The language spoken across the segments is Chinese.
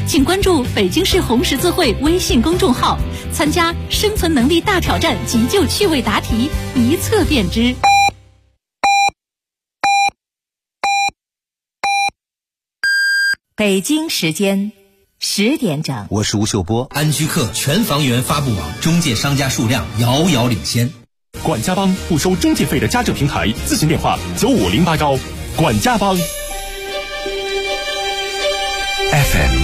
请关注北京市红十字会微信公众号，参加生存能力大挑战急救趣味答题，一测便知。 北京时间10点整， 我是吴秀波。 安居客全房源发布网中介商家数量遥遥领先。 管家帮不收中介费的家政平台，咨询电话9508高。管家帮。 FM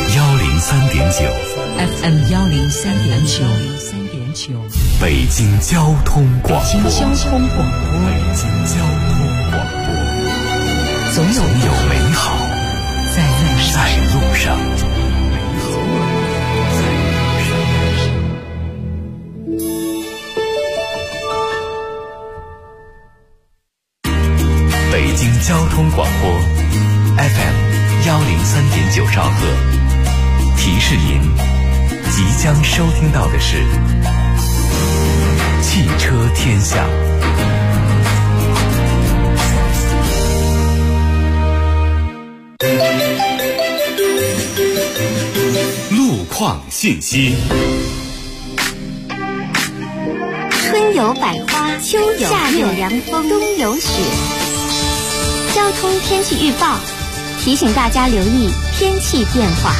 103.9， 北京交通广播，总有美好在路上。北京交通广播 FM 103.9兆赫，提示您即将收听到的是汽车天下。 路况信息。 春有百花，秋有夏有凉风，冬有雪。交通天气预报提醒大家留意天气变化。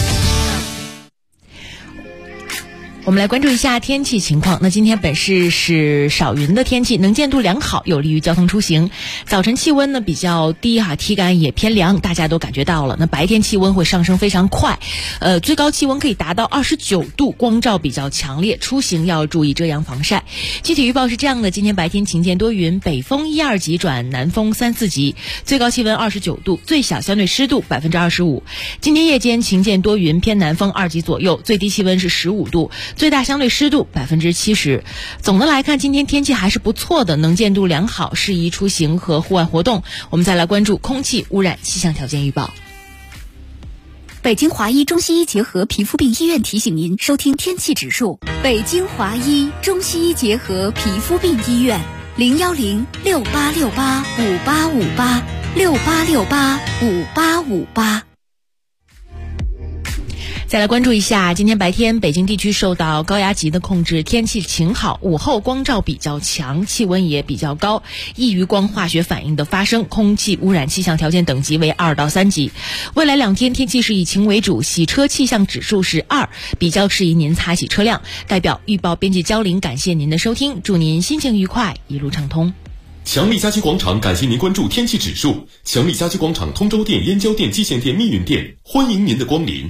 我们来关注一下天气情况。那今天本市是少云的天气，能见度良好，有利于交通出行。早晨气温呢比较低体感也偏凉，大家都感觉到了。那白天气温会上升非常快，最高气温可以达到29度，光照比较强烈，出行要注意遮阳防晒。具体预报是这样的：今天白天晴间多云，北风1、2级转南风3、4级，最高气温29度，最小相对湿度25%。今天夜间晴间多云，偏南风2级左右，最低气温是15度。最大相对湿度70%。总的来看，今天天气还是不错的，能见度良好，适宜出行和户外活动。我们再来关注空气污染气象条件预报。 北京华医中西医结合皮肤病医院提醒您收听天气指数。北京华医中西医结合皮肤病医院，01068685858，68685858。 再来关注一下，今天白天北京地区受到高压级的控制，天气晴好，午后光照比较强，气温也比较高，易于光化学反应的发生，空气污染气象条件等级为2到3级。未来2天天气是以晴为主，洗车气象指数是2，比较适宜您擦洗车辆。代表预报编辑焦玲感谢您的收听，祝您心情愉快，一路畅通。 强力家居广场感谢您关注天气指数。强力家居广场通州店、燕郊店、蓟县店、密云店，欢迎您的光临。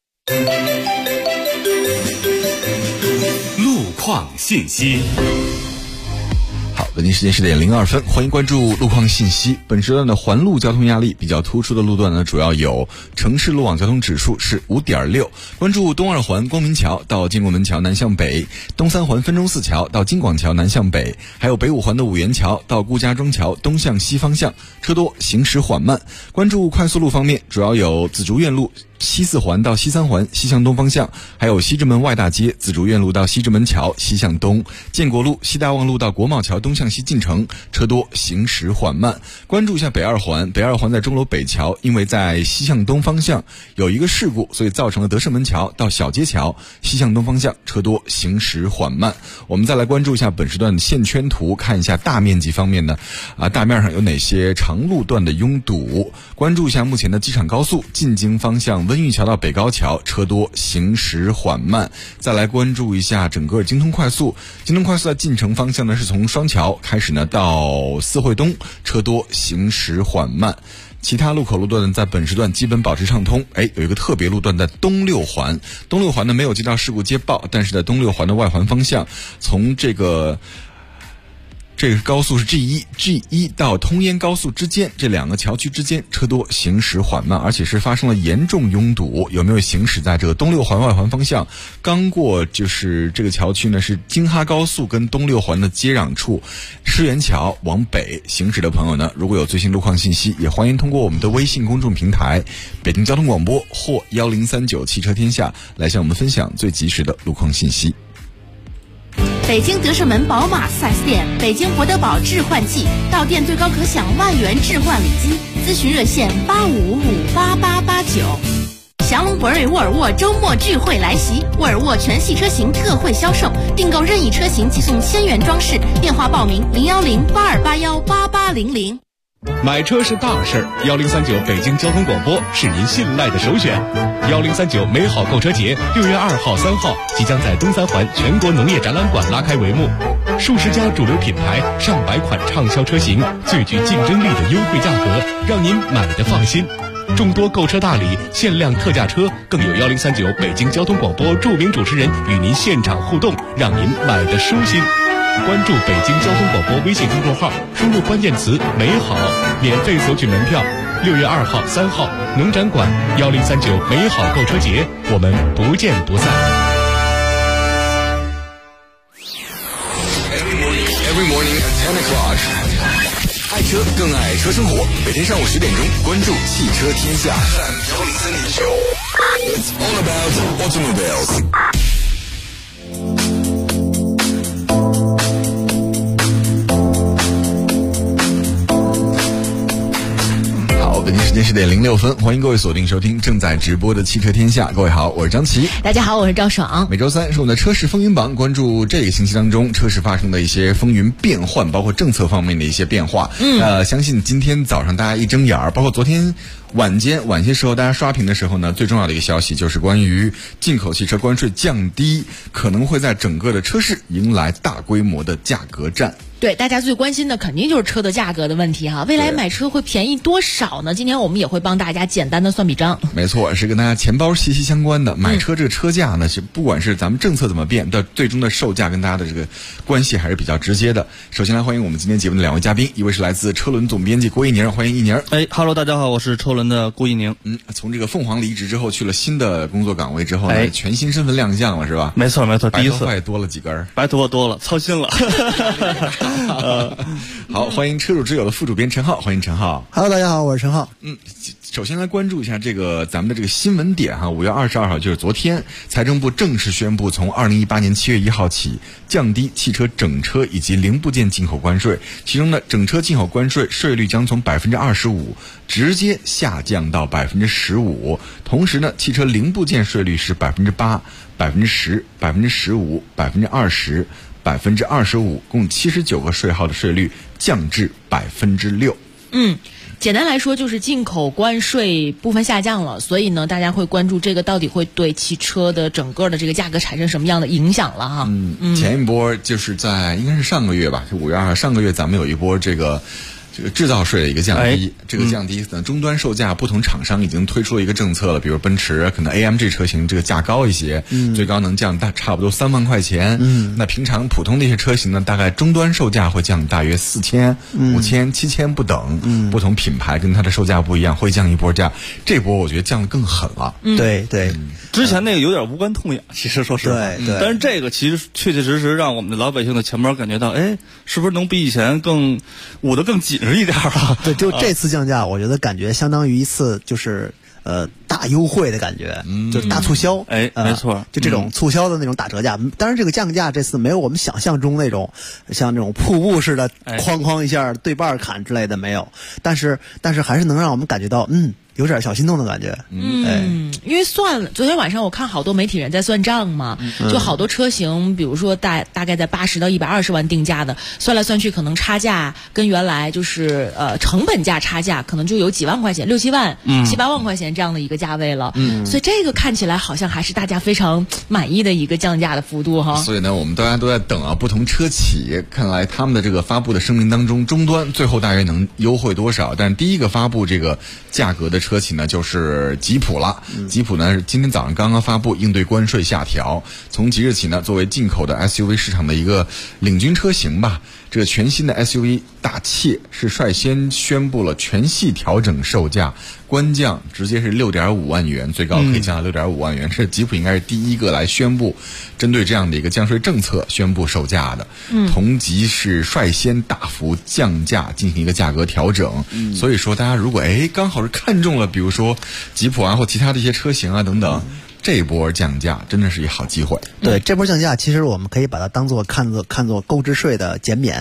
路况信息。 好，北京时间10点02分，欢迎关注路况信息。本时段的环路交通压力比较突出的路段呢，主要有城市路网交通指数是5.6，关注东二环光明桥到金国门桥南向北，东三环分钟寺桥到金广桥南向北，还有北五环的五元桥到顾家庄桥东向西方向，车多，行驶缓慢。关注快速路方面，主要有紫竹院路西四环到西三环西向东方向，还有西直门外大街紫竹院路到西直门桥西向东，建国路西大望路到国贸桥东向西进城，车多，行驶缓慢。关注一下北二环，北二环在钟楼北桥，因为在西向东方向有一个事故，所以造成了德胜门桥到小街桥西向东方向车多，行驶缓慢。我们再来关注一下本时段的线圈图，看一下大面积方面呢，大面上有哪些长路段的拥堵。关注一下目前的机场高速进京方向温榆桥到北高桥车多，行驶缓慢。再来关注一下整个京通快速，京通快速在进城方向呢是从双桥开始呢到四惠东，车多，行驶缓慢。其他路口路段在本时段基本保持畅通。有一个特别路段在东六环，东六环呢没有接到事故接报，但是在东六环的外环方向，从这个高速是 G1 到通燕高速之间，这两个桥区之间车多，行驶缓慢，而且是发生了严重拥堵。有没有行驶在这个东六环外环方向？刚过就是这个桥区呢，是京哈高速跟东六环的接壤处，狮园桥往北行驶的朋友呢，如果有最新路况信息，也欢迎通过我们的微信公众平台北京交通广播或1039汽车天下来向我们分享最及时的路况信息。 北京德胜门宝马 4S 店，北京博德宝置换季，到店最高可享万元置换礼金，咨询热线85558889。祥龙博瑞沃尔沃周末聚会来袭，沃尔沃全系车型特惠销售，订购任意车型即送1000元装饰。电话报名01082818800。 买车是大事，1039北京交通广播是您信赖的首选。1039美好购车节6月2号、3号即将在东三环全国农业展览馆拉开帷幕，数十家主流品牌、上百款畅销车型，最具竞争力的优惠价格，让您买得放心。众多购车大礼、限量特价车，更有1039北京交通广播著名主持人与您现场互动，让您买得舒心。关注北京交通广播微信公众号，输入关键词“美好”，免费索取门票。6月2号、3号，农展馆1039美好购车节，我们不见不散。 Every morning at 10 o'clock， 爱车更爱车生活。每天上午10点钟，关注汽车天下。It's all about automobiles。北京时间10点06分，欢迎各位锁定收听正在直播的汽车天下。各位好，我是张琪。 大家好，我是赵爽。 每周三是我们的车市风云榜，关注这个星期当中车市发生的一些风云变幻，包括政策方面的一些变化。相信今天早上大家一睁眼儿，包括昨天晚些时候大家刷屏的时候呢，最重要的一个消息就是关于进口汽车关税降低，可能会在整个的车市迎来大规模的价格战。 对，大家最关心的肯定就是车的价格的问题哈。未来买车会便宜多少呢？今天我们也会帮大家简单的算笔账。 没错，是跟大家钱包息息相关的。买车这个车价呢，是不管是咱们政策怎么变，的最终的售价跟大家的这个关系还是比较直接的。首先来欢迎我们今天节目的2位嘉宾，一位是来自车轮总编辑郭一宁，欢迎一宁。 Hello， 大家好，我是车轮的郭一宁。 从这个凤凰离职之后，去了新的工作岗位之后呢，全新身份亮相了，是吧？ 没错，第一次。 白头发也多了几根， 白头发多了，操心了。 好，欢迎车主之友的副主编陈浩，欢迎陈浩。 Hello， 大家好，我是陈浩。 首先来关注一下这个咱们的这个新闻点哈，5月22号就是昨天，财政部正式宣布，从2018年7月1号起，降低汽车整车以及零部件进口关税。其中呢，整车进口关税税率将从25%直接下降到15%，同时呢，汽车零部件税率是8%、10%、15%、20%、25%，共79个税号的税率降至6%。 简单来说就是进口关税部分下降了，所以呢，大家会关注这个到底会对汽车的整个的这个价格产生什么样的影响了哈。 前一波就是在应该是上个月吧，是5月2号，上个月咱们有一波这个制造税的一个降低，这个降低呢，终端售价不同厂商已经推出了一个政策了，比如奔驰可能 AMG 车型这个价高一些，最高能降差不多3万块钱。那平常普通的一些车型呢，大概终端售价会降大约4000、5000、7000不等，不同品牌跟它的售价不一样，会降一波价。这波我觉得降得更狠了。 对， 之前那个有点无关痛痒，其实说实话，但是这个其实确确实实让我们的老百姓的钱包感觉到，是不是能比以前更捂得更紧一点了？ 对，就这次降价，我觉得感觉相当于一次就是大优惠的感觉，就是大促销。 没错， 就这种促销的那种打折价。当然，这个降价这次没有我们想象中那种像这种瀑布似的哐一下对半砍之类的没有，但是还是能让我们感觉到有点小心动的感觉。 因为昨天晚上我看好多媒体人在算账嘛，就好多车型，比如说大概在80到120万定价的，算来算去可能差价跟原来就是成本价差价可能就有几万块钱，6、7万、7、8万块钱这样的一个价位了。所以这个看起来好像还是大家非常满意的一个降价的幅度哈。 所以呢，我们大家都在等啊，不同车企看来他们的这个发布的声明当中，终端最后大约能优惠多少？但第一个发布这个价格的车企呢，就是吉普了。吉普呢，今天早上刚刚发布应对关税下调，从即日起呢，作为进口的 SUV 市场的一个领军车型吧，这个全新的 SUV 大切是率先宣布了全系调整售价，官降直接是6.5万元，最高可以降到6.5万元。这吉普应该是第一个来宣布针对这样的一个降税政策宣布售价的。同级是率先大幅降价进行一个价格调整。所以说大家如果刚好是看中了比如说吉普啊或其他的一些车型啊等等，这波降价真的是一好机会。 对，这波降价其实我们可以把它看作购置税的减免。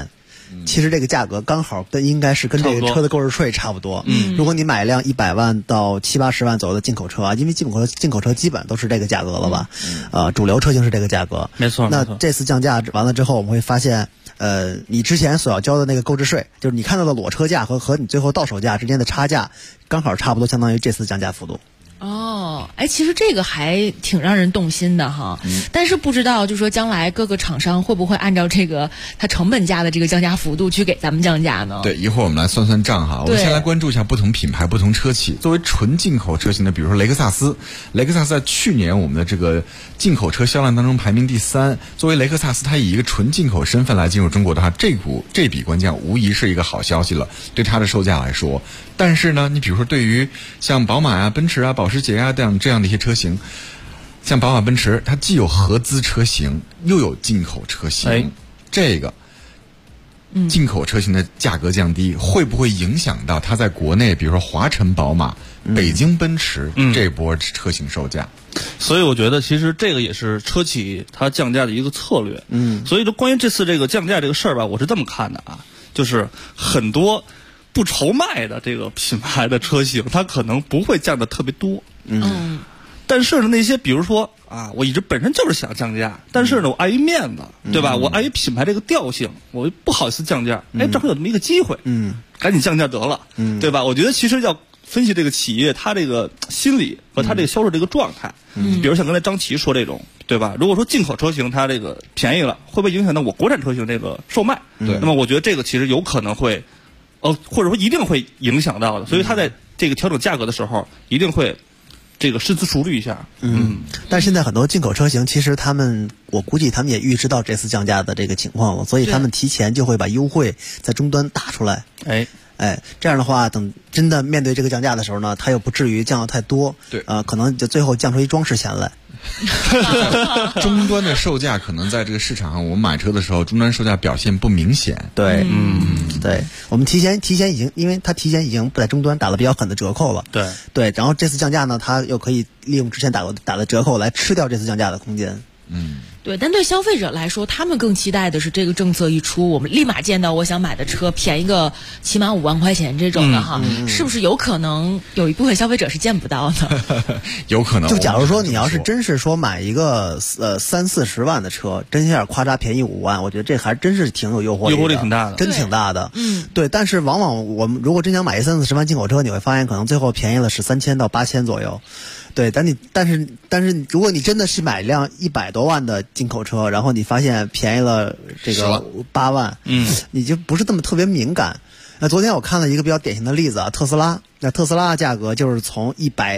其实这个价格刚好应该是跟这个车的购置税差不多。如果你买一辆100万到70-80万左右的进口车啊，因为进口车基本都是这个价格了吧？主流车型是这个价格。 没错。 那这次降价完了之后，我们会发现，你之前所要交的那个购置税，就是你看到的裸车价和你最后到手价之间的差价，刚好差不多相当于这次降价幅度。 哦，哎，其实这个还挺让人动心的哈，但是不知道就说将来各个厂商会不会按照这个它成本价的这个降价幅度去给咱们降价呢？ 对，一会儿我们来算算账哈。我们先来关注一下不同品牌、不同车企。作为纯进口车型的，比如说雷克萨斯在去年我们的这个进口车销量当中排名第3。作为雷克萨斯，它以一个纯进口身份来进入中国的话，这笔关键无疑是一个好消息了，对它的售价来说。但是呢，你比如说对于像宝马啊、奔驰啊、保时捷啊这样的一些车型，像宝马、奔驰，它既有合资车型，又有进口车型，这个进口车型的价格降低，会不会影响到它在国内，比如说华晨宝马、北京奔驰这波车型售价？ 所以我觉得其实这个也是车企它降价的一个策略。所以就关于这次这个降价这个事儿吧，我是这么看的啊，就是很多不愁卖的这个品牌的车型，它可能不会降的特别多。但是呢，那些比如说啊，我一直本身就是想降价，但是呢，我碍于面子，对吧？我碍于品牌这个调性，我不好意思降价。哎，正好有这么一个机会，赶紧降价得了，对吧？我觉得其实要分析这个企业它这个心理和它这个销售这个状态。比如像刚才张琪说这种，对吧？如果说进口车型它这个便宜了，会不会影响到我国产车型这个售卖？那么我觉得这个其实有可能会。或者说一定会影响到的，所以他在这个调整价格的时候，一定会这个深思熟虑一下。 但是现在很多进口车型，其实我估计他们也预知到这次降价的这个情况了，所以他们提前就会把优惠在终端打出来。这样的话，等真的面对这个降价的时候呢，它又不至于降得太多。 对， 可能就最后降出一装饰钱来。 终端的售价可能在这个市场上，我们买车的时候，终端售价表现不明显。 对，对，我们提前已经，因为它提前已经在终端打了比较狠的折扣了。对，然后这次降价呢，它又可以利用之前打的折扣来吃掉这次降价的空间。 对，但对消费者来说，他们更期待的是这个政策一出，我们立马见到我想买的车便宜个起码5万块钱这种的哈，是不是有可能有一部分消费者是见不到的？ 有可能。 就假如说你要是真是说买一个30-40万的车，真下夸嚓便宜5万，我觉得这还真是挺有诱惑力的， 诱惑力挺大的， 真挺大的。对。但是往往我们如果真想买一30-40万进口车，你会发现可能最后便宜了是3000到8000左右。对，但是如果你真的是买辆100多万的进口车，然后你发现便宜了这个8万，你就不是这么特别敏感。那昨天我看了一个比较典型的例子啊，特斯拉的价格就是从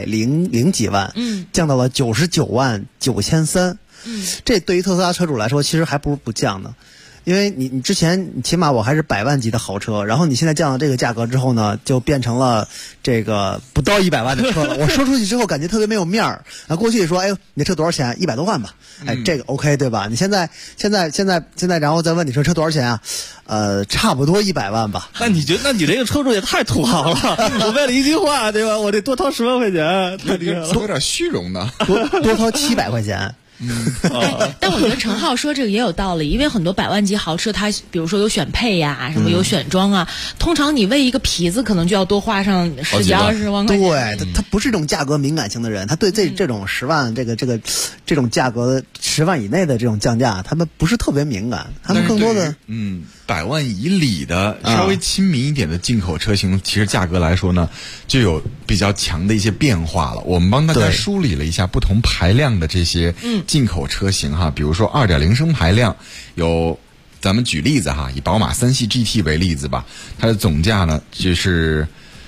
100几万，降到了99万9300，这对于特斯拉车主来说，其实还不如不降呢。因为你之前起码我还是100万级的豪车，然后你现在降了这个价格之后呢，就变成了这个不到100万的车了。我说出去之后感觉特别没有面儿。那过去说，哎呦，你这车多少钱？100多万吧。这个 OK 对吧？你现在，然后再问你说车多少钱啊？差不多100万吧。 那你这个车主也太土豪了！我为了一句话，对吧？我得多掏10万块钱， 有点虚荣的， 多掏700块钱。 但我觉得陈浩说这个也有道理，因为很多100万级豪车，它比如说有选配呀，什么有选装啊，通常你为一个皮子可能就要多花上10几20万块钱。 对，他不是这种价格敏感型的人，他对这种10万这种价格10万以内的这种降价，他们不是特别敏感，他们更多的 100万以里的稍微亲民一点的进口车型，其实价格来说呢，就有比较强的一些变化了。我们帮大家梳理了一下不同排量的这些进口车型哈，比如说2.0升排量有，咱们举例子哈，以宝马3系 GT 为例子吧，它的总价呢就是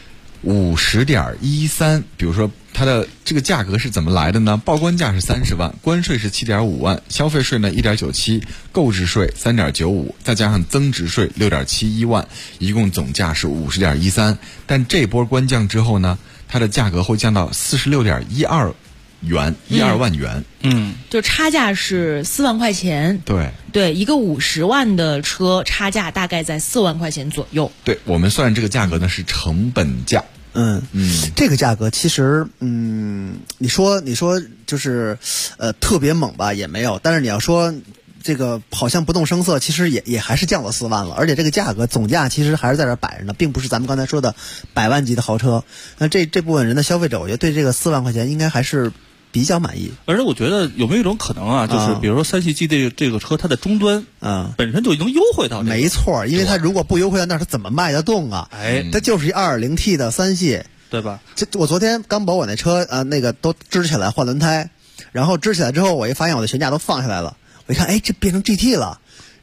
50.13，比如说它的这个价格是怎么来的呢？报关价是30万，关税是7.5万，消费税呢1.97，购置税3.95，再加上增值税6.71万，一共总价是50.13。但这波关降之后呢，它的价格会降到46.12元，12万元。 就差价是4万块钱。对，一个50万的车差价大概在4万块钱左右。 对，我们算这个价格呢是成本价。 这个价格其实，你说就是特别猛吧也没有，但是你要说这个好像不动声色，其实也还是降了4万了，而且这个价格总价其实还是在这摆着呢，并不是咱们刚才说的100万级的豪车。那这部分人的消费者，我觉得对这个4万块钱应该还是比较满意。 而且我觉得有没有一种可能啊，就是比如说3系 G 这个车，它的终端本身就已经优惠到没错，因为它如果不优惠到那儿，它怎么卖得动啊？它就是一 2.0T 的3系， 对吧？ 我昨天刚把我那车那个都支起来换轮胎，然后支起来之后，我一发现我的悬架都放下来了，我一看，哎，这变成 GT 了。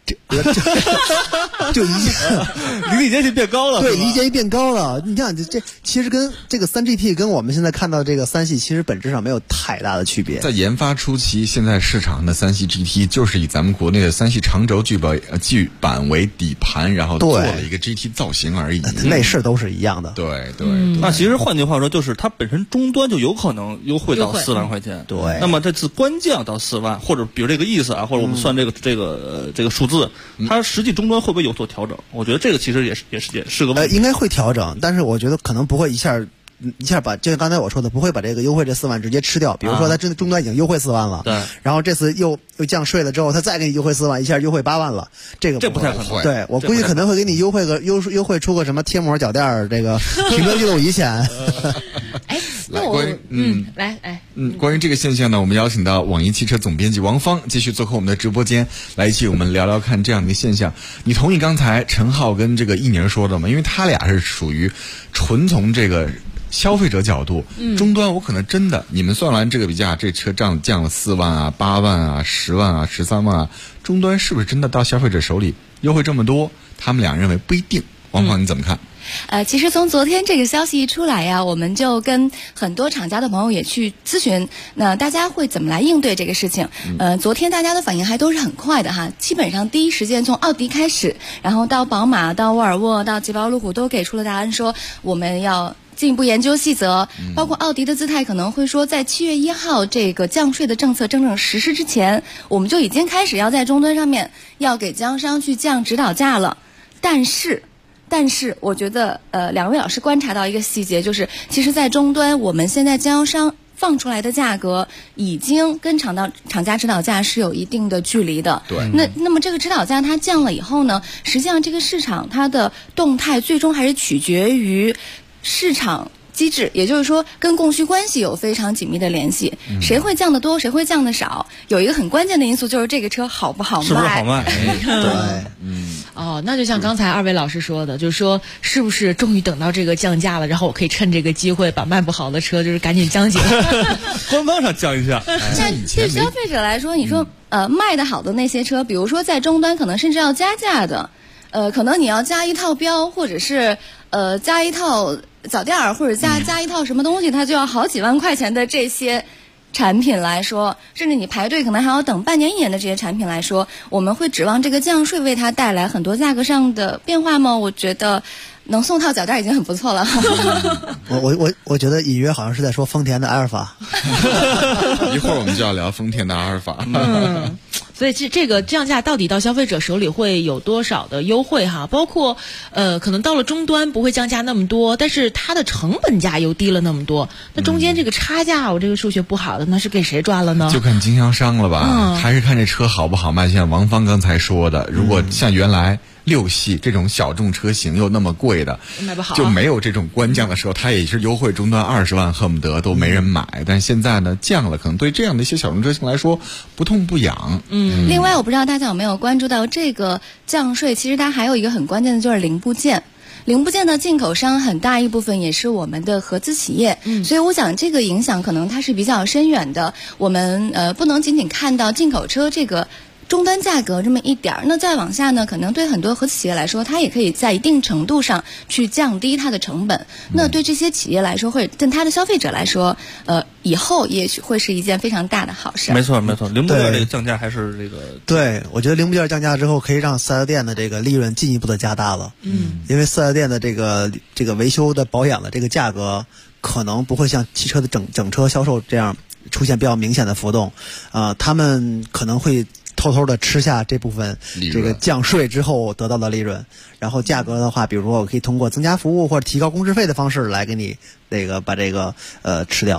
就离间距变高了， 对，离间距变高了。你看，这其实跟这个3GT 跟我们现在看到这个3系，其实本质上没有太大的区别。 在研发初期，现在市场的3系 GT 就是以咱们国内的3系长轴巨版为底盘，然后做了一个 GT 造型而已， 内饰都是一样的。 对。 那其实换句话说，就是它本身终端就有可能优惠到4万块钱。 对。 那么这次官降到4万，或者比如这个意思啊，或者我们算这个数字。它实际终端会不会有所调整？我觉得这个其实也是个问题。 应该会调整，但是我觉得可能不会一下把，就像刚才我说的，不会把这个优惠这4万直接吃掉。比如说它真的终端已经优惠4万了， 对， 然后这次又降税了之后，它再给你优惠4万，一下优惠8万了，这不太可能。 对，我估计可能会给你优惠出个什么贴膜脚垫这个停车记录仪钱。 哎，那我关于这个现象呢，我们邀请到网易汽车总编辑王芳继续做客我们的直播间，来一起我们聊聊看这样的一个现象。你同意刚才陈浩跟这个一宁说的吗？因为他俩是属于纯从这个消费者角度，终端我可能真的，你们算完这个比价，这车降了4万啊、8万啊、10万啊、13万啊，终端是不是真的到消费者手里优惠这么多？他们俩认为不一定。王芳，你怎么看？ 其实从昨天这个消息一出来呀，我们就跟很多厂家的朋友也去咨询，那大家会怎么来应对这个事情？昨天大家的反应还都是很快的哈，基本上第一时间从奥迪开始，然后到宝马、到沃尔沃、到捷豹路虎都给出了答案，说我们要进一步研究细则，包括奥迪的姿态可能会说，在7月1号这个降税的政策真正实施之前，我们就已经开始要在终端上面要给经销商去降指导价了，但是我觉得两位老师观察到一个细节，就是其实在终端我们现在经销商放出来的价格已经跟厂家指导价是有一定的距离的。 对。 那么这个指导价它降了以后呢，实际上这个市场它的动态最终还是取决于市场机制，也就是说跟供需关系有非常紧密的联系，谁会降得多，谁会降得少，有一个很关键的因素就是这个车好不好卖， 是不是好卖？ 对， 那就像刚才二位老师说的，就是说是不是终于等到这个降价了，然后我可以趁这个机会把卖不好的车就是赶紧降紧， 官方上降一下。 那对消费者来说，你说卖得好的那些车，比如说在终端可能甚至要加价的，可能你要加一套标，或者是加一套脚垫儿，或者加一套什么东西，它就要好几万块钱的这些产品来说，甚至你排队可能还要等半年1年的这些产品来说，我们会指望这个降税为它带来很多价格上的变化吗？我觉得能送套脚垫已经很不错了。 我觉得隐约好像是在说丰田的阿尔法。 一会儿我们就要聊丰田的阿尔法。 所以这个降价到底到消费者手里会有多少的优惠哈？包括可能到了终端不会降价那么多，但是它的成本价又低了那么多，那中间这个差价，我这个数学不好的，那是给谁赚了呢？ 就看经销商了吧，还是看这车好不好卖。像王芳刚才说的，如果像原来6系这种小众车型又那么贵的， 卖不好， 就没有这种官降的时候，它也是优惠终端20万，恨不得都没人买。但现在呢，降了，可能对这样的一些小众车型来说不痛不痒。 另外，我不知道大家有没有关注到这个降税，其实它还有一个很关键的就是零部件。零部件的进口商很大一部分也是我们的合资企业，所以我想这个影响可能它是比较深远的。我们不能仅仅看到进口车这个终端价格这么一点儿，那再往下呢，可能对很多合资企业来说，它也可以在一定程度上去降低它的成本。那对这些企业来说，或者对它的消费者来说，以后也许会是一件非常大的好事。 没错，零部件这个降价还是这个。 对，我觉得零部件降价之后，可以让4S店的这个利润进一步的加大了。因为4S店的这个维修的保养的这个价格，可能不会像汽车的整车销售这样出现比较明显的浮动。他们可能会偷偷的吃下这部分这个降税之后得到的利润，然后价格的话，比如说我可以通过增加服务或者提高工时费的方式来给你把这个吃掉。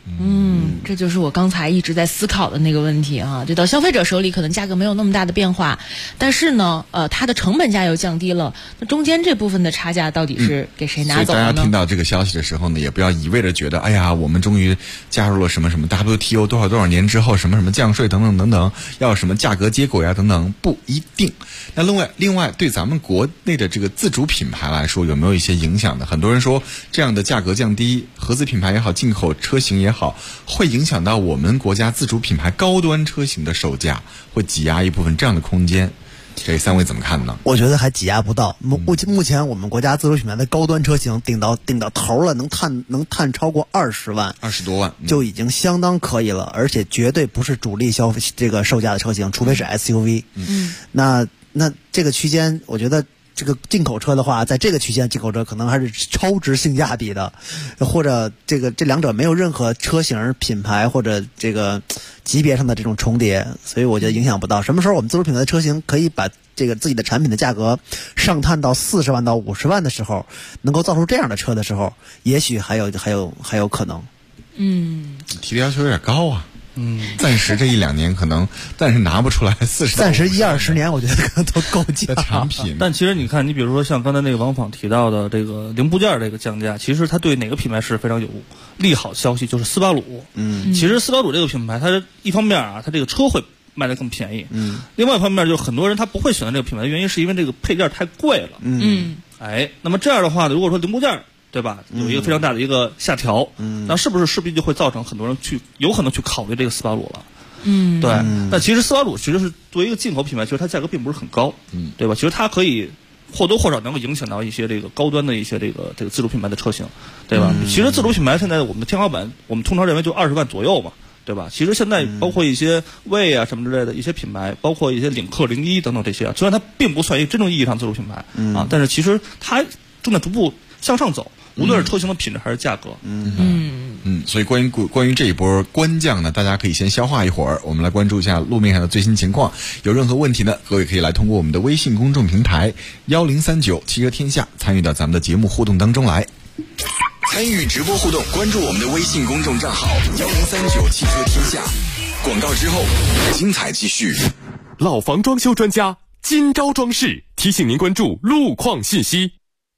这就是我刚才一直在思考的那个问题啊。就到消费者手里，可能价格没有那么大的变化，但是呢，它的成本价又降低了，那中间这部分的差价到底是给谁拿走了呢？ 所以大家听到这个消息的时候呢，也不要一味的觉得，哎呀，我们终于加入了什么什么 WTO 多少年之后，什么什么降税等等等等，要什么价格接轨啊等等，不一定。那另外，对咱们国内的这个自主品牌来说，有没有一些影响呢？很多人说，这样的价格降低，合资品牌也好，进口车型也好，会影响到我们国家自主品牌高端车型的售价，会挤压一部分这样的空间。这三位怎么看呢？ 我觉得还挤压不到。目前我们国家自主品牌的高端车型顶到头了，能探超过20万 ，20多万， 就已经相当可以了，而且绝对不是主力消费这个售价的车型，除非是 SUV。那这个区间，我觉得这个进口车的话，在这个区间进口车可能还是超值性价比的，或者这两者没有任何车型品牌或者这个级别上的这种重叠，所以我觉得影响不到。什么时候我们自主品牌的车型可以把这个自己的产品的价格上探到40万到50万的时候，能够造出这样的车的时候，也许还有可能。 提的要求有点高啊。暂时这1-2年可能暂时拿不出来40， 暂时1-20年我觉得可能都够价的产品。 但其实你看，你比如说像刚才那个王昉提到的这个零部件这个降价，其实它对哪个品牌是非常有利好消息，就是斯巴鲁。其实斯巴鲁这个品牌，它一方面啊，它这个车会卖得更便宜。另外一方面，就很多人他不会选择这个品牌的原因，是因为这个配件太贵了。那么这样的话呢，如果说零部件，对吧？有一个非常大的一个下调，那是不是势必就会造成很多人有可能去考虑这个斯巴鲁了？对。但其实斯巴鲁其实是作为一个进口品牌，其实它价格并不是很高，对吧？其实它可以或多或少能够影响到一些这个高端的一些这个自主品牌的车型，对吧？其实自主品牌现在我们的天花板，我们通常认为就20万左右嘛，对吧？其实现在包括一些魏啊什么之类的一些品牌，包括一些领克、01等等这些啊，虽然它并不算一个真正意义上自主品牌但是其实它正在逐步向上走。无论是车型的品质还是价格， 所以关于这一波官降呢，大家可以先消化一会儿。我们来关注一下路面上的最新情况。有任何问题呢，各位可以来通过我们的微信公众平台1039汽车天下参与到咱们的节目互动当中来。 参与直播互动，关注我们的微信公众账号1039汽车天下。广告之后，精彩继续。 老房装修专家金招装饰提醒您关注路况信息。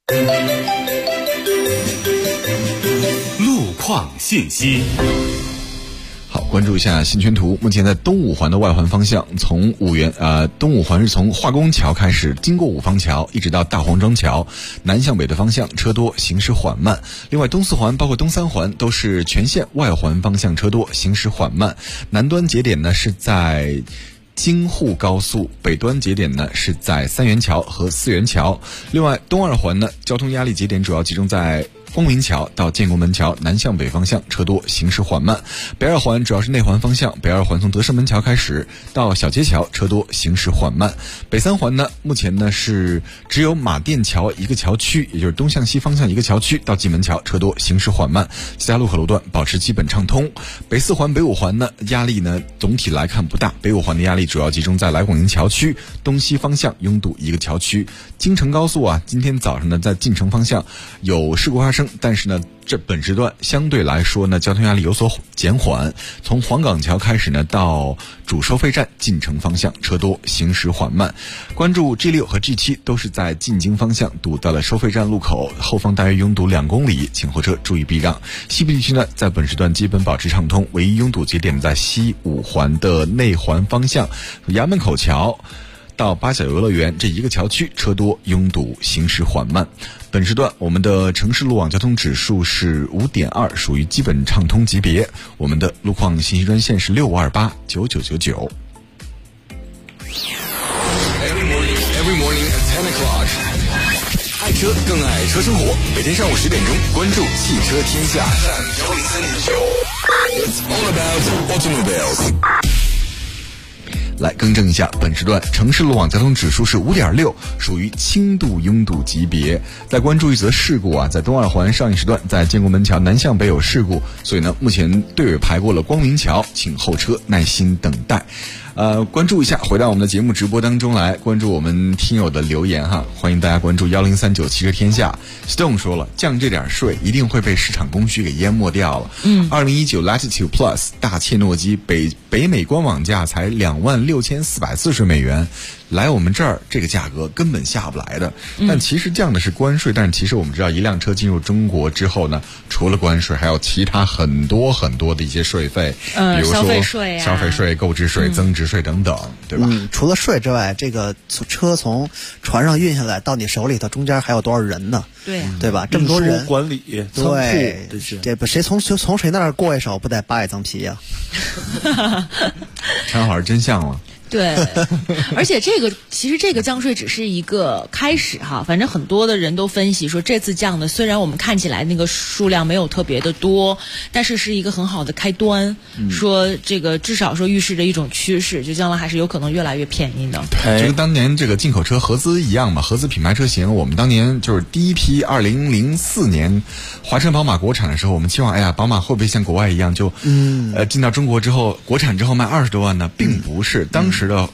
路况信息。 好，关注一下新圈图。目前在东五环的外环方向，从东五环是从化工桥开始，经过五方桥一直到大黄庄桥，南向北的方向车多，行驶缓慢。另外东四环包括东三环都是全线外环方向车多，行驶缓慢。南端节点呢是在京沪高速，北端节点呢是在三元桥和四元桥。另外东二环呢，交通压力节点主要集中在光明桥到建国门桥南向北方向车多，行驶缓慢。北二环主要是内环方向，北二环从德胜门桥开始到小街桥车多，行驶缓慢。北三环呢，目前呢是只有马甸桥一个桥区，也就是东向西方向一个桥区到蓟门桥车多，行驶缓慢，其他路口路段保持基本畅通。北四环、北五环呢，压力呢总体来看不大，北五环的压力主要集中在来广营桥区东西方向拥堵一个桥区。京承高速啊，今天早上呢在进城方向有事故发生，但是呢这本时段相对来说呢交通压力有所减缓，从黄岗桥开始呢到主收费站进城方向车多，行驶缓慢。关注 G6 和 G7 都是在进京方向堵到了收费站路口，后方大约拥堵2公里，请货车注意避让。西部地区呢在本时段基本保持畅通，唯一拥堵节点在西五环的内环方向，衙门口桥到八角游乐园这一个桥区车多，拥堵，行驶缓慢。本时段我们的城市路网交通指数是 5.2， 属于基本畅通级别。我们的路况信息专线是65289999。 Every morning at 10 o'clock， 爱车更爱车生活。每天上午10点钟，关注汽车天下。103.9 It's all about automobiles。 来更正一下，本时段城市路网交通指数是5.6，属于轻度拥堵级别。再关注一则事故啊，在东二环上一时段，在建国门桥南向北有事故，所以呢，目前队尾排过了光明桥，请后车耐心等待。关注一下，回到我们的节目直播当中来，关注我们听友的留言哈，欢迎大家关注1039汽车天下。Stone 说了，降这点税一定会被市场供需给淹没掉了。2019 Latitude Plus 大切诺基北美官网价才26440美元，来我们这儿这个价格根本下不来的。但其实降的是关税，但是其实我们知道，一辆车进入中国之后呢，除了关税，还有其他很多很多的一些税费，比如说消费税、购置税、增值税等等，对吧？ 除了税之外，这个车从船上运下来到你手里头，中间还有多少人呢？对吧？这么多人管理、仓库， 这不谁从谁那儿过一手，不得扒一层皮呀？ 正好是真相了。 对，而且其实这个降税只是一个开始哈，反正很多的人都分析说，这次降的虽然我们看起来那个数量没有特别的多，但是一个很好的开端，说这个至少说预示着一种趋势，就将来还是有可能越来越便宜的。 就跟当年这个进口车合资一样嘛，合资品牌车型，我们当年就是第一批2004年华晨宝马国产的时候，我们期望宝马会不会像国外一样就进到中国之后，国产之后卖20多万呢？并不是，当时的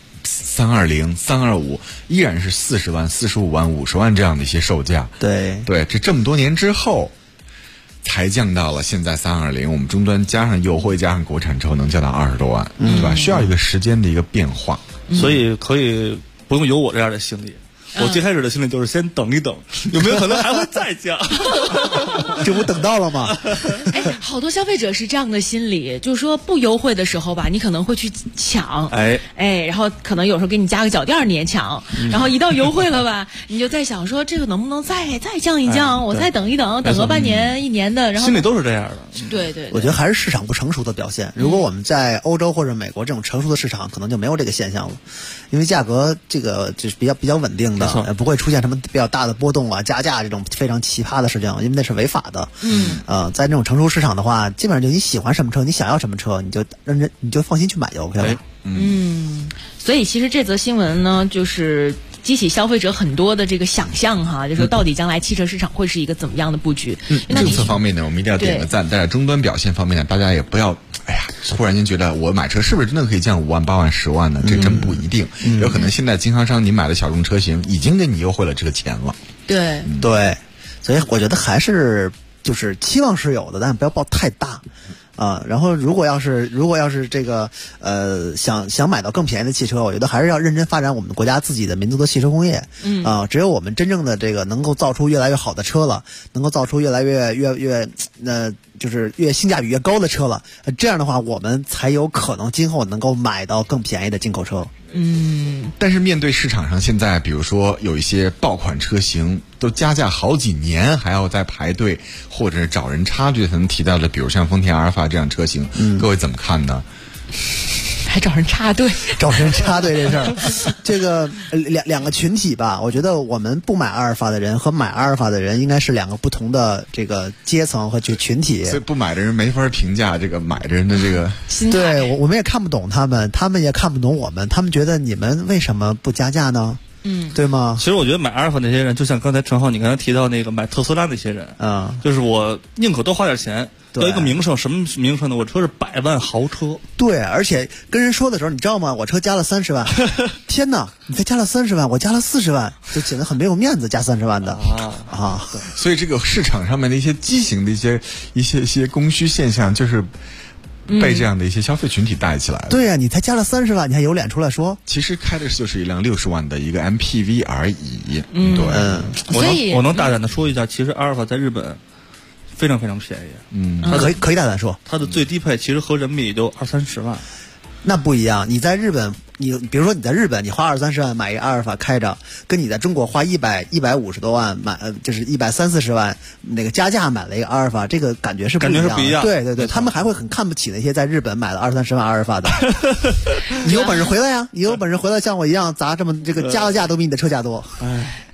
320、325依然是40万、45万、50万这样的一些售价。 对， 这么多年之后才降到了现在320，我们终端加上优惠加上国产之后能降到20多万，对吧？需要一个时间的一个变化， 所以可以不用有我这样的心理。我最开始的心理就是先等一等，有没有可能还会再降？ 这不等到了吗？ 好多消费者是这样的心理，就是说不优惠的时候吧，你可能会去抢，然后可能有时候给你加个脚垫你也抢，然后一到优惠了吧，你就在想说这个能不能再降一降，我再等一等，等个半年、1年的，然后心里都是这样的。 对， 我觉得还是市场不成熟的表现。如果我们在欧洲或者美国这种成熟的市场，可能就没有这个现象了，因为价格这个就是比较稳定的。不会出现什么比较大的波动啊、加价这种非常奇葩的事情，因为那是违法的。在这种成熟市场的话，基本上就你喜欢什么车，你想要什么车，你就放心去买就 OK 了。 所以其实这则新闻呢，就是激起消费者很多的这个想象哈，就说到底将来汽车市场会是一个怎么样的布局？ 政策方面呢，我们一定要点个赞；但是终端表现方面呢，大家也不要突然间觉得我买车是不是真的可以降5万、8万、10万呢？这真不一定，有可能现在经销商你买的小众车型已经给你优惠了这个钱了。 对， 所以我觉得还是就是期望是有的，但是不要抱太大。然后如果要是这个想买到更便宜的汽车，我觉得还是要认真发展我们国家自己的民族的汽车工业。只有我们真正的这个能够造出越来越好的车了，能够造出越来越就是越性价比越高的车了，这样的话我们才有可能今后能够买到更便宜的进口车。 但是面对市场上现在比如说有一些爆款车型都加价好几年，还要再排队或者是找人插队才能提到的，比如像丰田阿尔法这样车型，各位怎么看呢？ 还找人插队这事儿，这个两个群体吧，我觉得我们不买阿尔法的人和买阿尔法的人应该是两个不同的这个阶层和群体。 所以不买的人没法评价这个买的人的这个心态。 对，我们也看不懂他们也看不懂我们，他们觉得你们为什么不加价呢？对吗？ 其实我觉得买阿尔法那些人，就像刚才陈浩你刚才提到那个买特斯拉那些人，就是我宁可多花点钱，要一个名声。什么名声呢？我车是100万豪车。 对，而且跟人说的时候，你知道吗？我车加了30万，天哪！你才加了30万，我加了40万，就显得很没有面子，加30万的所以这个市场上面的一些畸形的一些供需现象，就是被这样的一些消费群体带起来了。 对啊，你才加了30万，你还有脸出来说？ 其实开的就是一辆60万的一个 MPV 而已。 我能大胆的说一下，其实阿尔法在日本非常非常便宜。 可以大胆说，它的最低配其实合人民币也就20-30万。 那不一样，你在日本，比如说你在日本，你花20-30万买一个阿尔法开着，跟你在中国花150多万买，就是130-140万那个加价买了一个阿尔法，这个感觉是不一样。对，他们还会很看不起那些在日本买了20-30万阿尔法的。你有本事回来呀！你有本事回来像我一样砸这么这个加了价都比你的车价多。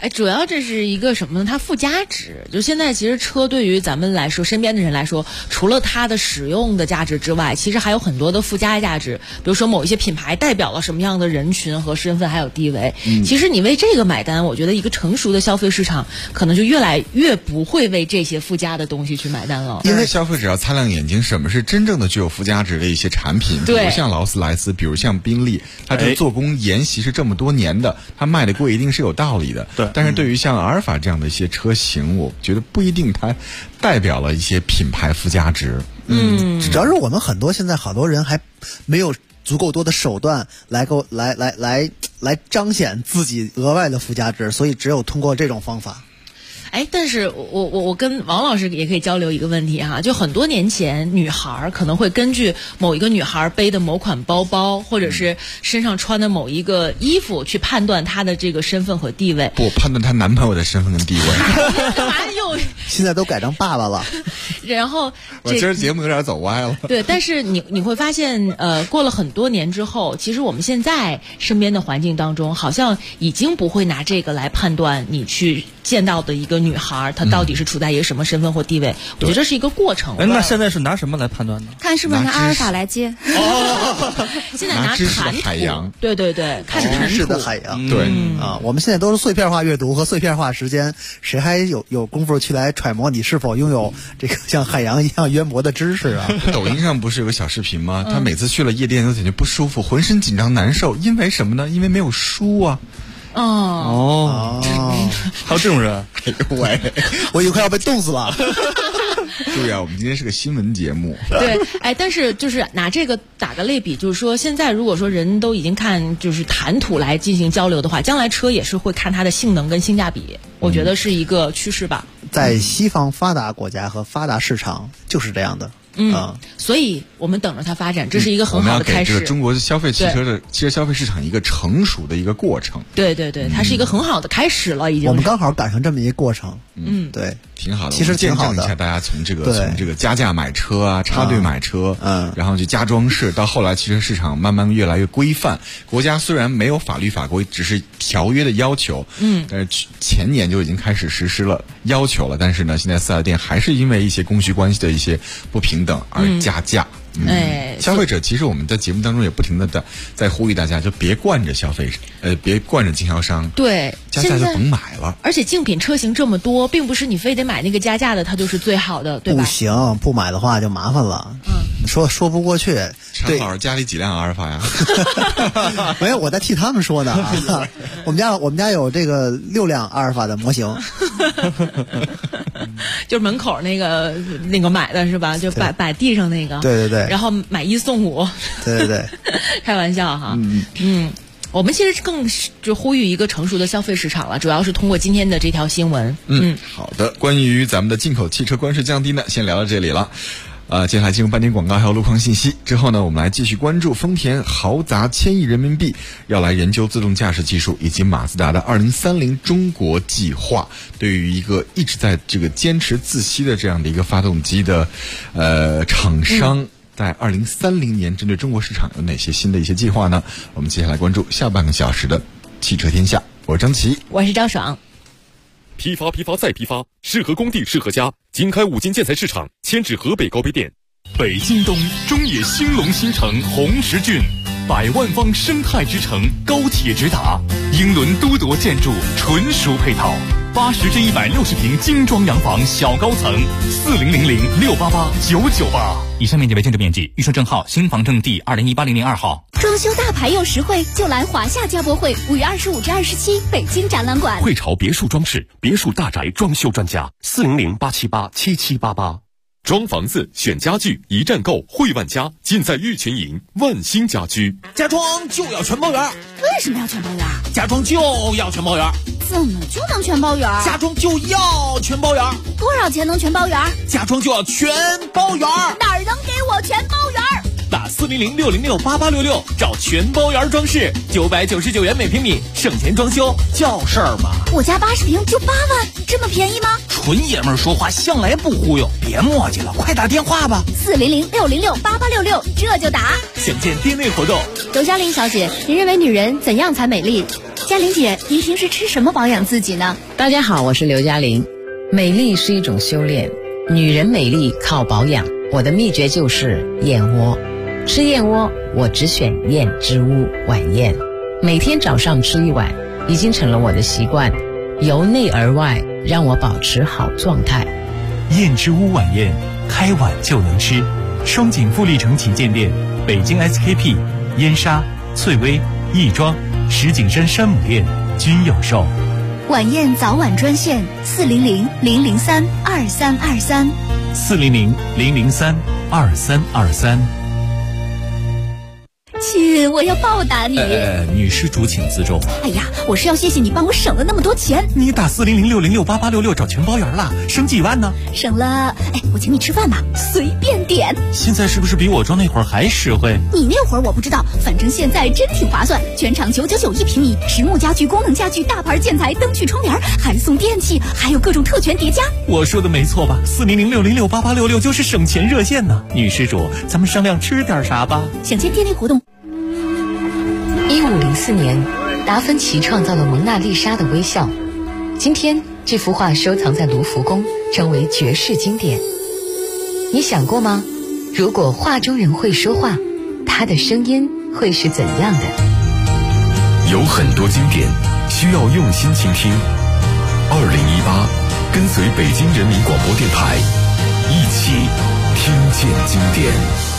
主要这是一个什么呢？它附加值，就现在其实车对于咱们来说，身边的人来说，除了它的使用的价值之外，其实还有很多的附加价值。比如说某一些品牌代表了什么样的人群和身份还有地位。其实你为这个买单，我觉得一个成熟的消费市场可能就越来越不会为这些附加的东西去买单了。 因为消费者要擦亮眼睛，什么是真正的具有附加值的一些产品，比如像劳斯莱斯，比如像宾利，它这做工沿袭是这么多年的，它卖的贵一定是有道理的。 对， 但是对于像阿尔法这样的一些车型，我觉得不一定它代表了一些品牌附加值。 主要是我们现在好多人还没有足够多的手段来彰显自己额外的附加值，所以只有通过这种方法。 但是我跟王老师也可以交流一个问题哈，就很多年前，女孩可能会根据某一个女孩背的某款包包，或者是身上穿的某一个衣服去判断她的这个身份和地位。 不，判断她男朋友的身份跟地位。 干嘛又？ 现在都改成爸爸了。 然后我今儿节目有点走歪了。 对，但是你会发现，过了很多年之后，其实我们现在身边的环境当中，好像已经不会拿这个来判断你去见到的一个女孩她到底是处在一个什么身份或地位。我觉得这是一个过程。 那现在是拿什么来判断呢？ 看是不是拿阿尔法来接。 现在拿知识谈吐。 的海洋。 对，看谈知识的海洋。 对我们现在都是碎片化阅读和碎片化时间，谁还有功夫去来揣摩你是否拥有这个像海洋一样渊博的知识啊？ 抖音上不是有个小视频吗？他每次去了夜店都感觉不舒服，浑身紧张难受，因为什么呢？因为没有书啊。 还有这种人？ 喂，我已经快要被冻死了。 对啊，我们今天是个新闻节目。 对，但是就是拿这个打个类比，就是说现在如果说人都已经看就是谈吐来进行交流的话，将来车也是会看它的性能跟性价比，我觉得是一个趋势吧。 在西方发达国家和发达市场就是这样的。 所以我们等着它发展，这是一个很好的开始。 我们要给这个中国消费汽车消费市场一个成熟的一个过程。 对，它是一个很好的开始了，已经。 我们刚好赶上这么一个过程。对， 挺好的。 其实挺好的。 见证一下大家从这个加价买车啊，插队买车，然后就加装饰，到后来其实市场慢慢越来越规范。国家虽然没有法律法规，只是条约的要求，但是前年就已经开始实施了要求了。但是呢，现在4S店还是因为一些供需关系的一些不平等而加价。消费者其实我们在节目当中也不停的在呼吁大家，就别惯着别惯着经销商， 对， 加价就甭买了。 而且竞品车型这么多，并不是你非得买那个加价的它就是最好的，对吧？ 不行，不买的话就麻烦了。说不过去。 陈老师家里几辆阿尔法呀？ 没有，我在替他们说呢。我们家有这个6辆阿尔法的模型。 就是门口那个买的是吧？就摆地上那个。 对。 然后买1送5。 对。 开玩笑哈。我们其实更就呼吁一个成熟的消费市场了，主要是通过今天的这条新闻。 好的。关于咱们的进口汽车关税降低呢，先聊到这里了。接下来进入半点广告还有路况信息之后呢，我们来继续关注丰田豪砸1000亿人民币要来研究自动驾驶技术，以及马自达的2030中国计划。对于一个一直在这个坚持自吸的这样的一个发动机的厂商，在2030年针对中国市场有哪些新的一些计划呢？我们接下来关注下半个小时的汽车天下。我是张琪， 我是赵爽。 批发再批发，适合工地适合家。经开5金建材市场迁至河北高碑店。北京东中野兴隆新城红石郡，100万方生态之城，高铁直达，英伦都铎建筑纯属配套，80至160平精装洋房小高层，4000688998。 以上面积为建筑面积，预售证号新房证第2018-002号。 装修大牌又实惠，就来华夏家博会5月25至27北京展览馆。 汇潮别墅装饰，别墅大宅装修专家，400-878-7788。装房子选家具，一站购汇万家，尽在玉泉营万兴家居。 家装就要全包圆。 为什么要全包圆？ 家装就要全包圆。 怎么就能全包圆？ 家装就要全包圆。 多少钱能全包圆？ 家装就要全包圆。 哪儿能给我全包圆？ 打400-606-8866找全包圆装饰，999元每平米，省钱装修叫事儿嘛。 我家80平就8万，这么便宜吗？ 纯爷们儿说话向来不忽悠，别磨叽了，快打电话吧。 400-606-8866，这就打。 详见店内活动。 刘嘉玲小姐，您认为女人怎样才美丽？ 嘉玲姐，您平时吃什么保养自己呢？ 大家好，我是刘嘉玲。美丽是一种修炼，女人美丽靠保养。我的秘诀就是燕窝。吃燕窝，我只选燕之屋晚宴，每天早上吃1碗，已经成了我的习惯，由内而外让我保持好状态。 燕之屋晚宴，开碗就能吃。双井富力城旗舰店、北京 SKP、燕莎、翠微、亦庄、石景山山姆店均有售。 晚宴早晚专线400-003-2323。 400-003-2323。 亲，我要报答你。 女施主请自重。 哎呀，我是要谢谢你帮我省了那么多钱。 你打400-606-8866找全包圆了，省几万呢？ 省了，我请你吃饭吧，随便点。 现在是不是比我装那会儿还实惠？ 你那会儿我不知道，反正现在真挺划算，全场999一平米，实木家具、功能家具、大牌建材、灯具、窗帘，还送电器，还有各种特权叠加。 我说的没错吧？400-606-8866就是省钱热线呢。女施主，咱们商量吃点啥吧？ 想见电力活动。 1504年，达芬奇创造了蒙娜丽莎的微笑。今天，这幅画收藏在卢浮宫，成为绝世经典。你想过吗？如果画中人会说话，他的声音会是怎样的？ 有很多经典需要用心倾听。2018，跟随北京人民广播电台，一起听见经典。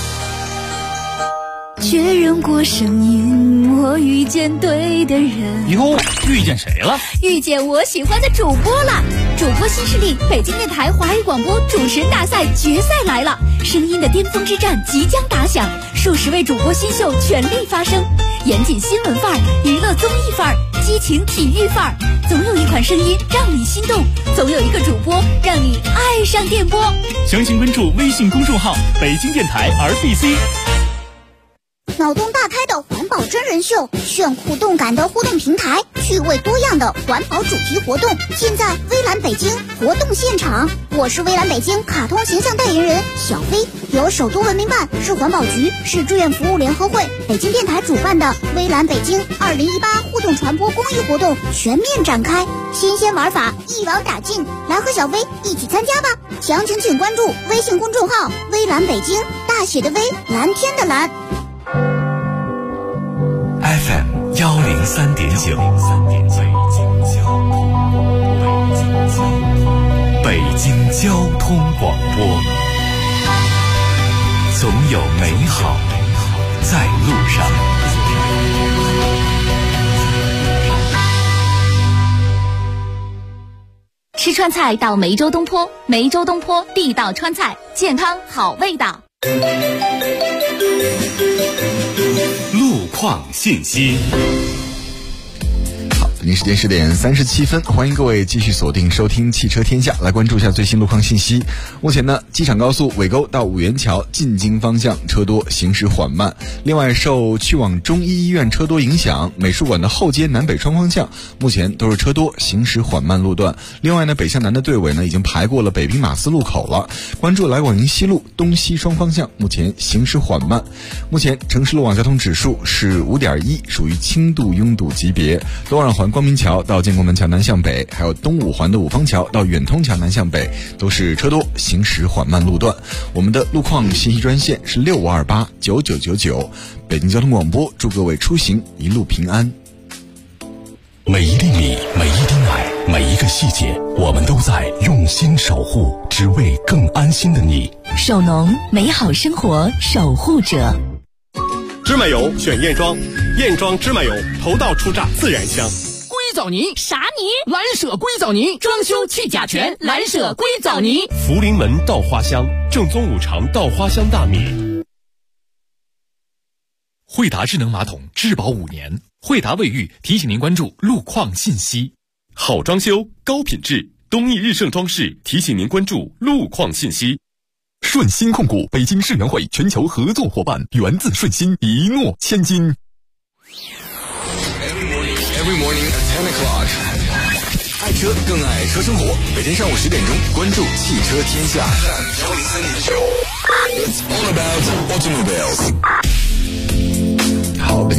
确认过声音，我遇见对的人。 哟，遇见谁了？ 遇见我喜欢的主播了。主播新势力，北京电台华语广播主持人大赛决赛来了，声音的巅峰之战即将打响，数十位主播新秀全力发声，严谨新闻范儿，娱乐综艺范儿，激情体育范儿，总有一款声音让你心动，总有一个主播让你爱上电波。 详情关注微信公众号北京电台 RBC。 脑洞大开的环保真人秀，炫酷动感的互动平台，趣味多样的环保主题活动，现在微蓝北京活动现场。我是微蓝北京卡通形象代言人小飞，由首都文明办、市环保局、市志愿服务联合会、北京电台主办的微蓝北京2018互动传播公益活动全面展开，新鲜玩法一网打尽，来和小飞一起参加吧！详情请关注微信公众号微蓝北京，大写的微，蓝天的蓝。 FM 103.9，北京交通广播，总有美好在路上。 吃川菜到梅州东坡，梅州东坡地道川菜，健康好味道。 路况信息。 北京时间10点37分，欢迎各位继续锁定收听汽车天下，来关注一下最新路况信息。目前呢，机场高速尾沟到五元桥进京方向车多，行驶缓慢。另外，受去往中医医院车多影响，美术馆的后街南北双方向目前都是车多，行驶缓慢路段。另外呢，北向南的队尾呢已经排过了北平马寺路口了。关注来广宁西路东西双方向目前行驶缓慢。目前城市路网交通指数是5.1，属于轻度拥堵级别。东二环光明桥到建国门桥南向北，还有东五环的五方桥到远通桥南向北都是车多，行驶缓慢路段。我们的路况信息专线是65289999。北京交通广播祝各位出行一路平安。 每一厘米，每一滴奶，每一个细节，我们都在用心守护，只为更安心的你。 手农，美好生活守护者。 芝麻油选燕庄，燕庄芝麻油头道出榨自然香。 硅藻泥啥泥？ 蓝舍硅藻泥，装修去甲醛，蓝舍硅藻泥。 福临门稻花香，正宗五常稻花香大米。 惠达智能马桶质保5年，惠达卫浴提醒您关注路况信息。好装修高品质，东义日盛装饰提醒您关注路况信息。顺鑫控股北京世园会全球合作伙伴，源自顺鑫，一诺千金。 Every morning at 10 o'clock， 爱车更爱车生活。每天上午10点钟，关注汽车天下。103.9 It's all about automobiles。 好，北京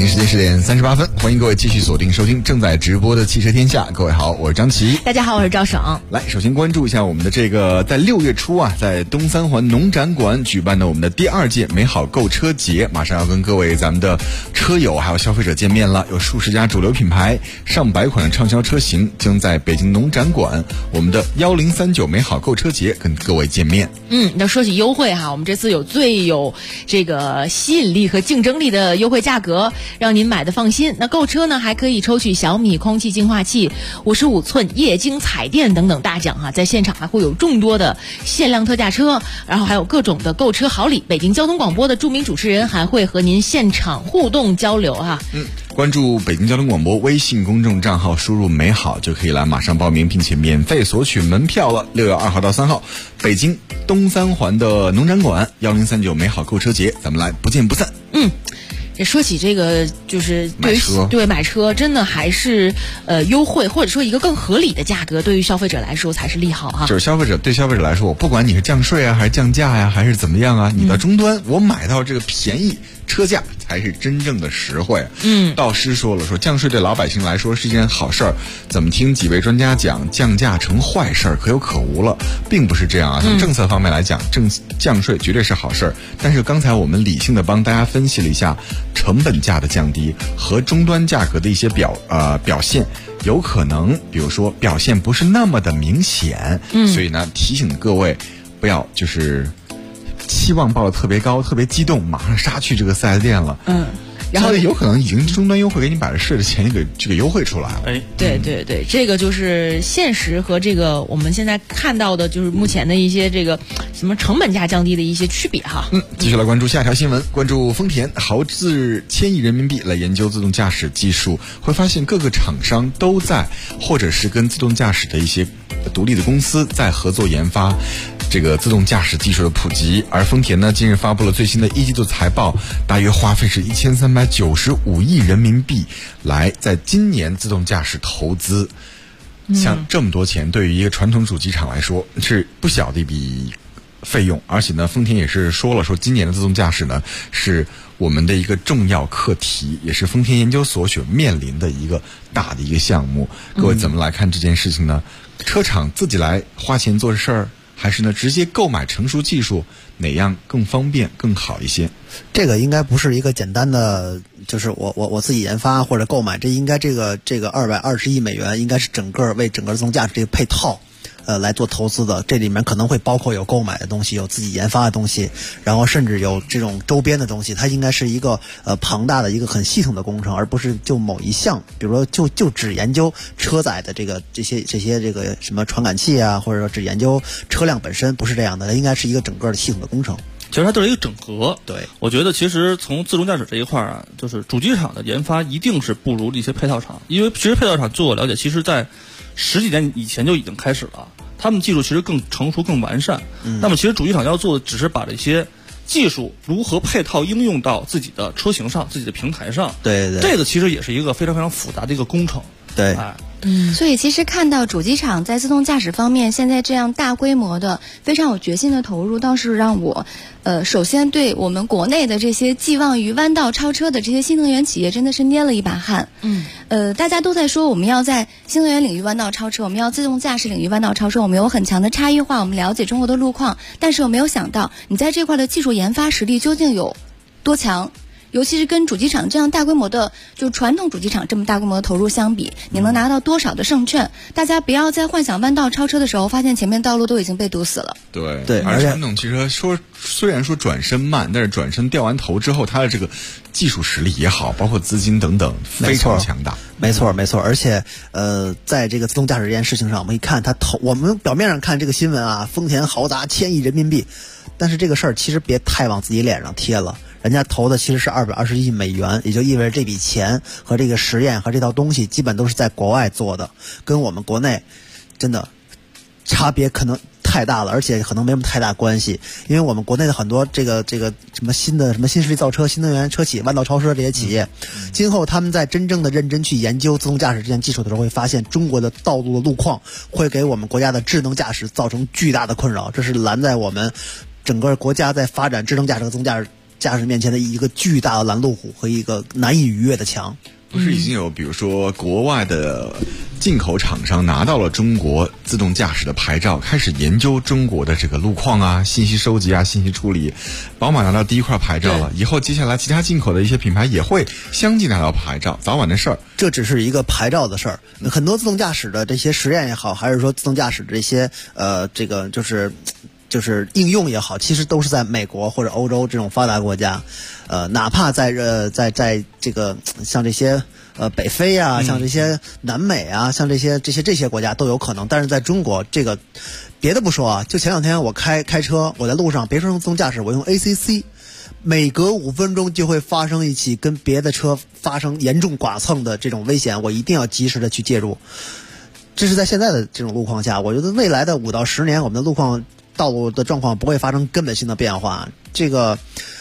京时间10点38分，欢迎各位继续锁定收听正在直播的汽车天下。各位好，我是张琪。 大家好，我是赵爽。 来，首先关注一下我们的这个在6月初啊，在东三环农展馆举办的我们的第2届美好购车节，马上要跟各位咱们的车友还有消费者见面了。有数十家主流品牌、上百款的畅销车型将在北京农展馆我们的1039美好购车节跟各位见面。 那说起优惠哈，我们这次有最有这个吸引力和竞争力的优惠价格，让您买的放心。那购车呢，还可以抽取小米空气净化器、55寸液晶彩电等等大奖哈。在现场还会有众多的限量特价车，然后还有各种的购车好礼。北京交通广播的著名主持人还会和您现场互动交流哈。 关注北京交通广播微信公众账号，输入美好就可以来马上报名，并且免费索取门票了。6月2号到3号，北京东三环的农展馆1039美好购车节，咱们来不见不散。 这说起这个，就是买车真的还是优惠，或者说一个更合理的价格，对于消费者来说才是利好哈。 就是对消费者来说，我不管你是降税啊，还是降价呀，还是怎么样啊，你的终端我买到这个便宜车价才是真正的实惠。道师说了，说降税对老百姓来说是一件好事儿，怎么听几位专家讲降价成坏事儿，可有可无了，并不是这样啊。从政策方面来讲，降税绝对是好事儿，但是刚才我们理性的帮大家分析了一下成本价的降低和终端价格的一些表现，有可能比如说表现不是那么的明显，所以呢提醒各位不要就是期望抱得特别高，特别激动，马上杀去这个4S店了。然后有可能已经终端优惠给你把这税的钱给这个优惠出来了。 对，这个就是现实和这个我们现在看到的，就是目前的一些这个什么成本价降低的一些区别哈。 继续来关注下条新闻，关注丰田豪掷1000亿人民币来研究自动驾驶技术，会发现各个厂商都在，或者是跟自动驾驶的一些独立的公司在合作研发这个自动驾驶技术的普及。而丰田呢，近日发布了最新的1季度财报，大约花费是1395亿人民币来在今年自动驾驶投资。像这么多钱，对于一个传统主机厂来说是不小的一笔费用。而且呢，丰田也是说了，说今年的自动驾驶呢是我们的一个重要课题，也是丰田研究所所面临的一个大的一个项目。各位怎么来看这件事情呢？车厂自己来花钱做事儿，还是呢直接购买成熟技术，哪样更方便更好一些？ 这个应该不是一个简单的，就是我自己研发或者购买，这应该这个220亿美元应该是为整个自动驾驶这个配套来做投资的。这里面可能会包括有购买的东西，有自己研发的东西，然后甚至有这种周边的东西。它应该是一个庞大的一个很系统的工程，而不是就某一项，比如说就只研究车载的这些这个什么传感器啊，或者说只研究车辆本身，不是这样的。它应该是一个整个的系统的工程。 其实它就是一个整合。 对， 我觉得其实从自动驾驶这一块啊，就是主机厂的研发一定是不如一些配套厂，因为其实配套厂据我了解，其实在10几年以前就已经开始了，他们技术其实更成熟更完善。那么其实主机厂要做的只是把这些技术如何配套应用到自己的车型上、自己的平台上。 对， 这个其实也是一个非常非常复杂的一个工程。 对， 所以其实看到主机厂在自动驾驶方面现在这样大规模的、非常有决心的投入，倒是让我首先对我们国内的这些寄望于弯道超车的这些新能源企业真的是捏了一把汗。大家都在说我们要在新能源领域弯道超车，我们要自动驾驶领域弯道超车，我们有很强的差异化，我们了解中国的路况，但是我没有想到你在这块的技术研发实力究竟有多强。尤其是跟主机厂这样大规模的，就传统主机厂这么大规模的投入相比，你能拿到多少的胜券？大家不要在幻想弯道超车的时候，发现前面道路都已经被堵死了。 对，而传统汽车虽然说转身慢，但是转身掉完头之后，它的这个技术实力也好，包括资金等等，非常强大。 没错。而且在这个自动驾驶这件事情上，我们一看我们表面上看这个新闻啊，丰田豪砸1000亿人民币，但是这个事儿其实别太往自己脸上贴了。人家投的其实是220亿美元，也就意味着这笔钱和这个实验和这套东西基本都是在国外做的，跟我们国内真的差别可能太大了，而且可能没什么太大关系。因为我们国内的很多这个什么新势力造车、新能源车企、弯道超车这些企业，今后他们在真正的认真去研究自动驾驶这件技术的时候，会发现中国的道路的路况会给我们国家的智能驾驶造成巨大的困扰，这是拦在我们整个国家在发展智能驾驶和自动驾驶驾驶面前的一个巨大的拦路虎和一个难以逾越的墙。 不是已经有比如说国外的进口厂商拿到了中国自动驾驶的牌照，开始研究中国的这个路况啊、信息收集啊、信息处理。宝马拿到第一块牌照了，以后接下来其他进口的一些品牌也会相继拿到牌照，早晚的事儿。 这只是一个牌照的事儿，很多自动驾驶的这些实验也好，还是说自动驾驶的这些这个就是应用也好，其实都是在美国或者欧洲这种发达国家，哪怕在这个像这些北非啊，像这些南美啊，像这些国家都有可能。但是在中国，这个别的不说啊，就前两天我开车，我在路上别说用自动驾驶，我用 ACC， 每隔5分钟就会发生一起跟别的车发生严重剐蹭的这种危险，我一定要及时的去介入。这是在现在的这种路况下，我觉得未来的5到10年，我们的路况道路的状况不会发生根本性的变化。这个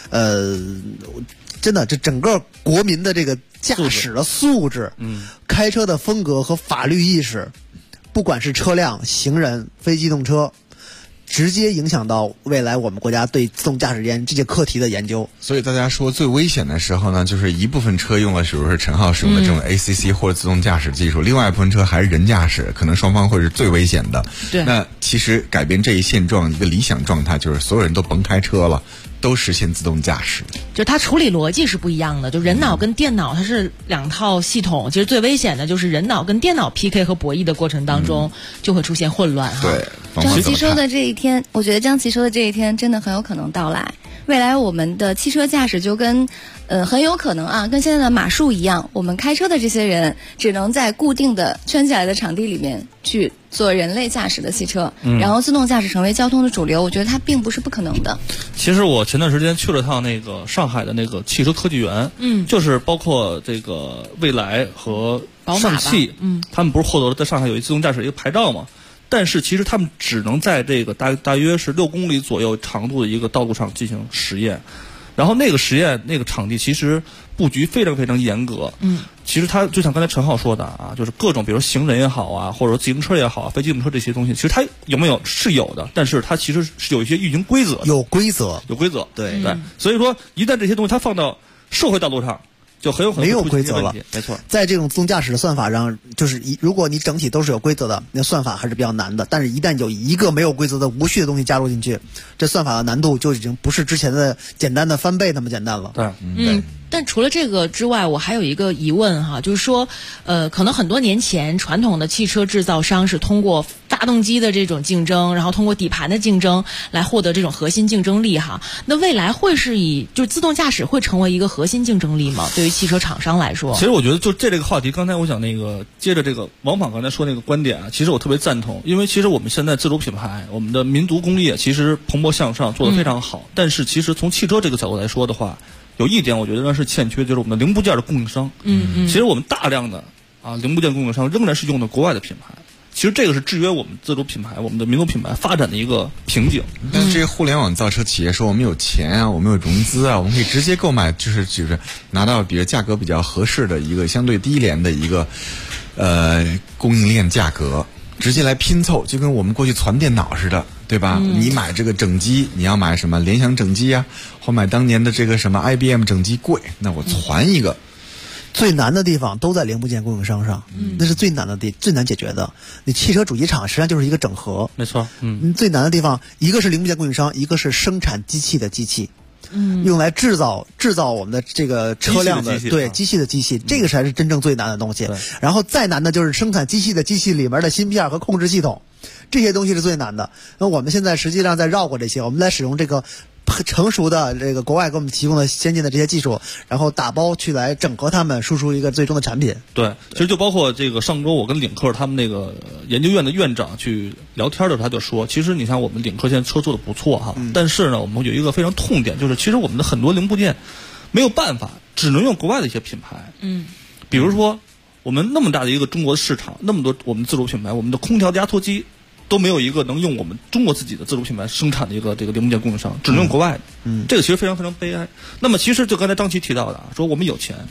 真的，这整个国民的这个驾驶的素质，开车的风格和法律意识，不管是车辆、行人、非机动车，直接影响到未来我们国家对自动驾驶这些课题的研究。 所以大家说最危险的时候呢，就是一部分车用了，比如说陈浩使用的这种 ACC 或者自动驾驶技术，另外一部分车还是人驾驶，可能双方会是最危险的。 对， 那其实改变这一现状，一个理想状态就是所有人都甭开车了，都实现自动驾驶。 就它处理逻辑是不一样的，就人脑跟电脑它是2套系统，其实最危险的就是人脑跟电脑 PK 和博弈的过程当中就会出现混乱。 对， 张琪说的这一天，我觉得张琪说的这一天真的很有可能到来。未来我们的汽车驾驶就跟很有可能啊，跟现在的马术一样，我们开车的这些人只能在固定的圈起来的场地里面去做人类驾驶的汽车，然后自动驾驶成为交通的主流，我觉得它并不是不可能的。 其实我前段时间去了趟那个上海的那个汽车科技园，就是包括这个蔚来和上汽，他们不是获得了在上海有一自动驾驶一个牌照吗？但是其实他们只能在这个大约是6公里左右长度的一个道路上进行实验，然后那个实验那个场地其实布局非常非常严格。其实它就像刚才陈浩说的啊，就是各种比如行人也好啊，或者说自行车也好啊，非机动车这些东西，其实它有没有是有的，但是它其实是有一些运行规则的。 有规则。 对。所以说一旦这些东西它放到社会道路上，就很有可能没有规则了。 没错， 在这种自动驾驶的算法上，就是如果你整体都是有规则的，那算法还是比较难的。但是一旦有一个没有规则的无序的东西加入进去，这算法的难度就已经不是之前的简单的翻倍那么简单了。 对， 但除了这个之外，我还有一个疑问哈，就是说，可能很多年前传统的汽车制造商是通过发动机的这种竞争，然后通过底盘的竞争来获得这种核心竞争力哈。那未来会是就自动驾驶会成为一个核心竞争力吗？对于汽车厂商来说， 其实我觉得就这个话题，刚才我想接着这个王淼刚才说那个观点啊，其实我特别赞同，因为其实我们现在自主品牌，我们的民族工业其实蓬勃向上，做得非常好。但是其实从汽车这个角度来说的话，有一点我觉得那是欠缺，就是我们的零部件的供应商。其实我们大量的零部件供应商仍然是用的国外的品牌。其实这个是制约我们自主品牌、我们的民族品牌发展的一个瓶颈。 但是这些互联网造车企业说我们有钱啊，我们有融资啊，我们可以直接购买，就是拿到比如价格比较合适的一个相对低廉的一个供应链价格，直接来拼凑，就跟我们过去传电脑似的，对吧？你买这个整机，你要买什么联想整机啊，或买当年的这个什么 IBM 整机贵，那我传一个。 最难的地方都在零部件供应商上，那是最难的最难解决的。你汽车主机厂实际上就是一个整合， 没错。 最难的地方，一个是零部件供应商，一个是生产机器的机器，用来制造我们的这个车辆的机器的机器，这个才是真正最难的东西。然后再难的就是生产机器的机器里面的芯片和控制系统，这些东西是最难的。那我们现在实际上在绕过这些，我们在使用这个成熟的这个国外给我们提供的先进的这些技术，然后打包去来整合它们，输出一个最终的产品。 对，其实就包括这个上周我跟领克他们那个研究院的院长去聊天的时候，他就说，其实你看我们领克现在车做的不错哈，但是呢，我们有一个非常痛点，就是其实我们的很多零部件没有办法，只能用国外的一些品牌。比如说我们那么大的一个中国市场，那么多我们自主品牌，我们的空调压缩机都没有一个能用我们中国自己的自主品牌生产的一个这个零部件供应商，只能用国外的。这个其实非常非常悲哀。那么其实就刚才张琪提到的说我们有钱，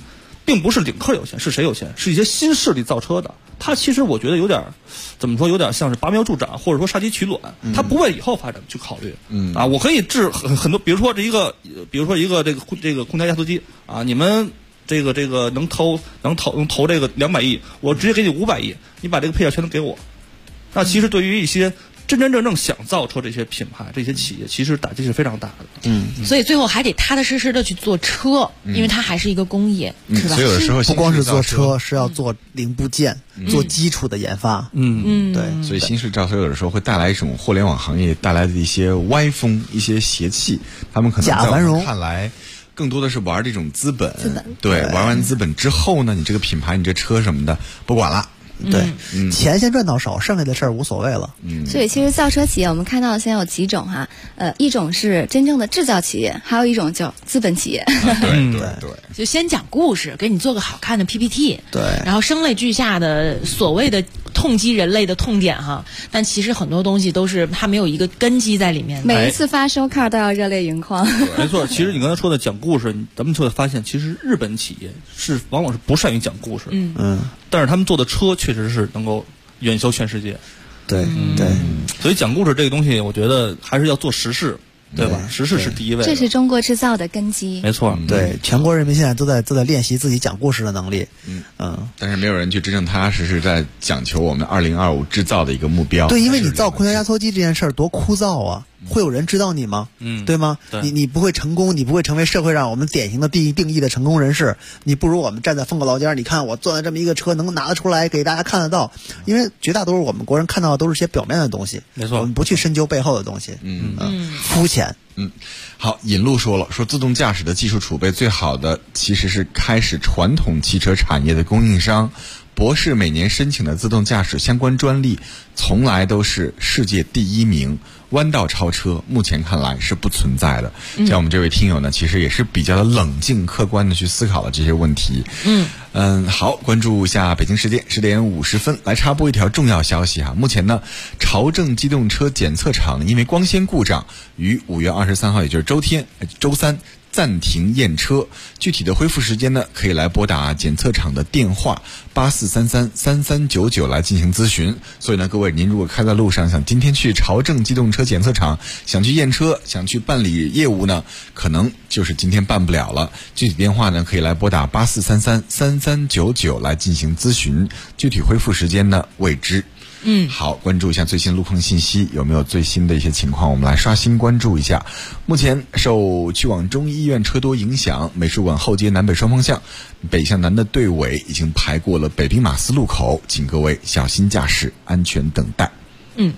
并不是领克有钱，是谁有钱？是一些新势力造车的。它其实我觉得有点，怎么说，有点像是拔苗助长，或者说杀鸡取卵。它不为以后发展去考虑。我可以治很多，比如说一个这个空调压缩机啊，你们这个能投这个200亿，我直接给你500亿，你把这个配件全都给我。那其实对于一些真正想造车这些品牌、这些企业，其实打击是非常大的。 所以最后还得踏踏实实的去做车，因为它还是一个工业，是吧？ 所以有的时候不光是做车，是要做零部件、做基础的研发。对。 所以新式造车有的时候会带来一种互联网行业带来的一些歪风、一些邪气，他们可能在我们看来。更多的是玩这种资本，对，玩完资本之后呢，你这个品牌、你这车什么的不管了。 对，钱先赚到手，剩下的事儿无所谓了。 所以其实造车企业我们看到现在有几种哈，一种是真正的制造企业，还有一种叫资本企业。 对， 就先讲故事，给你做个好看的 PPT， 对， 然后声泪俱下的所谓的痛击人类的痛点哈，但其实很多东西都是它没有一个根基在里面。 每一次发收卡都要热泪盈眶。 没错，其实你刚才说的讲故事，咱们就会发现，其实日本企业往往是不善于讲故事。但是他们做的车确实是能够远销全世界。 对， 所以讲故事这个东西，我觉得还是要做实事。对吧？实事是第一位， 这是中国制造的根基。 没错， 对，全国人民现在都在练习自己讲故事的能力。 但是没有人去真正踏踏实实在讲求我们2025制造的一个目标。 对，因为你造空调压缩机这件事儿多枯燥啊！会有人知道你吗？对吗？你不会成功，你不会成为社会上我们典型的定义的成功人士。你不如我们站在风口浪尖，你看我做的这么一个车能拿得出来给大家看得到。因为绝大多数我们国人看到的都是些表面的东西， 没错， 我们不去深究背后的东西。肤浅。 好，引路说自动驾驶的技术储备最好的其实是开始传统汽车产业的供应商。博士每年申请的自动驾驶相关专利从来都是世界第1名，弯道超车目前看来是不存在的。像我们这位听友呢，其实也是比较的冷静客观的去思考了这些问题。好，关注一下北京时间10点50分，来插播一条重要消息哈。目前呢，朝正机动车检测场因为光纤故障，于5月23号，也就是周三暂停验车，具体的恢复时间呢，可以来拨打检测场的电话84333399来进行咨询。所以呢，各位您如果开在路上，想今天去朝正机动车检测场，想去验车，想去办理业务呢，可能就是今天办不了了。具体电话呢，可以来拨打84333399来进行咨询，具体恢复时间呢未知。好，关注一下最新路况信息，有没有最新的一些情况？我们来刷新关注一下。目前受去往中医院车多影响，美术馆后街南北双方向北向南的队尾已经排过了北兵马司路口，请各位小心驾驶，安全等待。 Every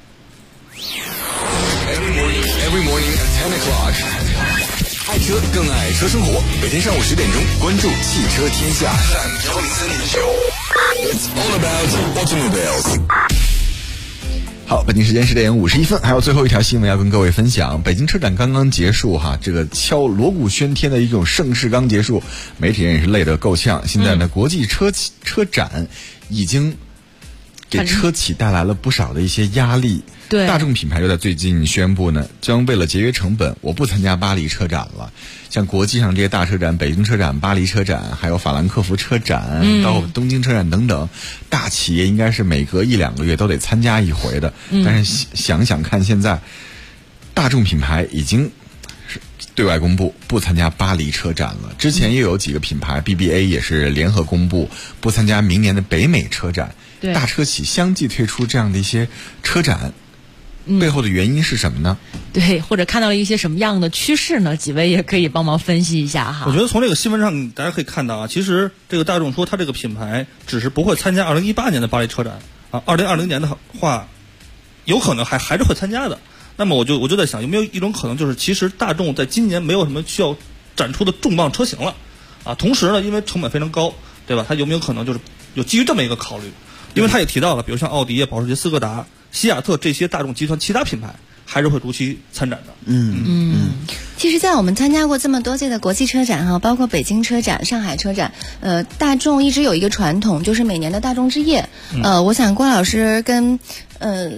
morning at 10 o'clock， 爱车更爱车生活。每天上午10点钟，关注汽车天下103.9。It's all about automobiles。 好，北京时间10点51分，还有最后一条新闻要跟各位分享。北京车展刚刚结束哈，这个敲锣鼓喧天的一种盛世刚结束，媒体人也是累得够呛。现在呢，国际车展已经给车企带来了不少的一些压力。 对， 大众品牌就在最近宣布呢，将为了节约成本，我不参加巴黎车展了。像国际上这些大车展，北京车展、巴黎车展，还有法兰克福车展，到东京车展等等，大企业应该是每隔1-2个月都得参加一回的。但是想想看，现在大众品牌已经对外公布不参加巴黎车展了。之前又有几个品牌 BBA 也是联合公布不参加明年的北美车展。大车企相继推出这样的一些车展，背后的原因是什么呢？ 对，或者看到了一些什么样的趋势呢？几位也可以帮忙分析一下哈。 我觉得从这个新闻上大家可以看到啊，其实这个大众说它这个品牌只是不会参加2018年的巴黎车展啊，2020年的话有可能还是会参加的。那么我就在想，有没有一种可能，就是其实大众在今年没有什么需要展出的重磅车型了啊，同时呢，因为成本非常高，对吧？它有没有可能就是有基于这么一个考虑？因为他也提到了，比如像奥迪、保时捷、斯柯达、西雅特这些大众集团其他品牌还是会如期参展的。 其实，在我们参加过这么多届的国际车展哈，包括北京车展、上海车展，大众一直有一个传统，就是每年的大众之夜。我想郭老师跟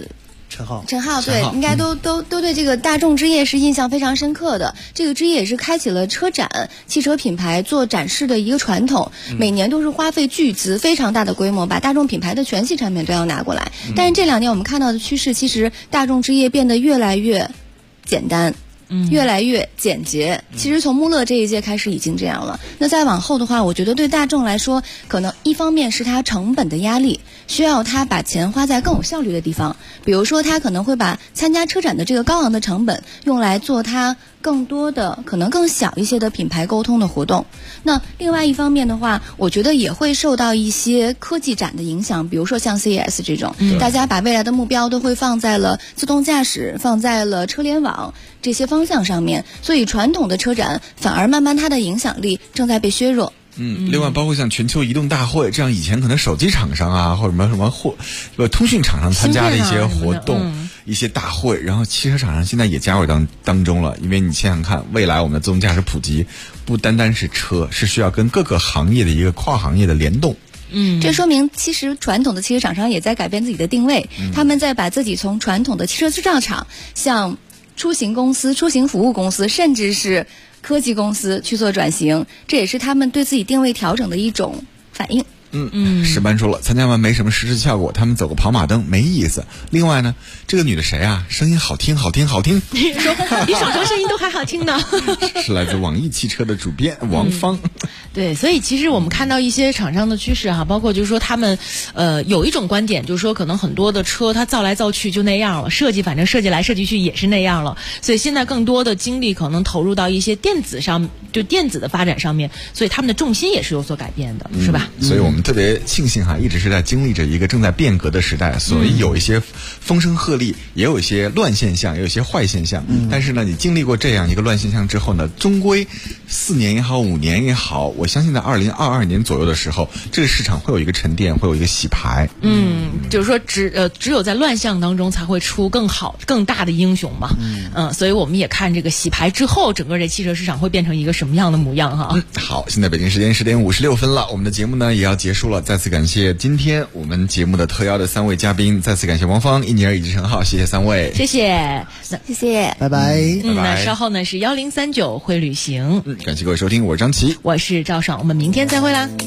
陈浩对，应该都对这个大众之夜是印象非常深刻的。这个之夜也是开启了车展汽车品牌做展示的一个传统，每年都是花费巨资，非常大的规模，把大众品牌的全系产品都要拿过来。但是这2年我们看到的趋势，其实大众之夜变得越来越简单。越来越简洁。其实从穆勒这一届开始已经这样了。那再往后的话，我觉得对大众来说，可能一方面是它成本的压力，需要它把钱花在更有效率的地方。比如说，它可能会把参加车展的这个高昂的成本用来做它更多的可能更小一些的品牌沟通的活动。那另外一方面的话，我觉得也会受到一些科技展的影响，比如说像 CES 这种，大家把未来的目标都会放在了自动驾驶，放在了车联网这些方向上面，所以传统的车展反而慢慢它的影响力正在被削弱。 另外包括像全球移动大会这样以前可能手机厂商啊或者什么通讯厂商参加的一些活动、一些大会，然后汽车厂商现在也加入当中了。因为你想想看，未来我们的自动驾驶普及不单单是车，是需要跟各个行业的一个跨行业的联动。 这说明其实传统的汽车厂商也在改变自己的定位，他们在把自己从传统的汽车制造厂向出行公司、出行服务公司，甚至是科技公司去做转型，这也是他们对自己定位调整的一种反应。 石班说了，参加完没什么实质效果，他们走个跑马灯没意思。另外呢，这个女的谁啊？声音好听。 你说比小周声音都还好听呢。 是来自网易汽车的主编王芳。 对，所以其实我们看到一些厂商的趋势哈，包括就是说他们有一种观点，就是说可能很多的车它造来造去就那样了，反正设计来设计去也是那样了，所以现在更多的精力可能投入到一些电子上，就电子的发展上面，所以他们的重心也是有所改变的，是吧？ 所以我们特别庆幸哈，一直是在经历着一个正在变革的时代，所以有一些风声鹤唳，也有一些乱现象，也有一些坏现象。但是呢，你经历过这样一个乱现象之后呢，终归4年也好5年也好，我相信在2022年左右的时候，这个市场会有一个沉淀，会有一个洗牌。 就是说只有在乱象当中才会出更好更大的英雄嘛。所以我们也看这个洗牌之后，整个这汽车市场会变成一个什么样的模样哈。 好，现在北京时间10点56分了，我们的节目呢也要结束了。再次感谢今天我们节目的特邀的3位嘉宾，再次感谢王芳、印尼尔以及陈浩，谢谢3位， 谢谢， 拜拜。 那稍后呢是1039会旅行。 感谢各位收听，我是张琪， 我是赵爽，我们明天再会啦。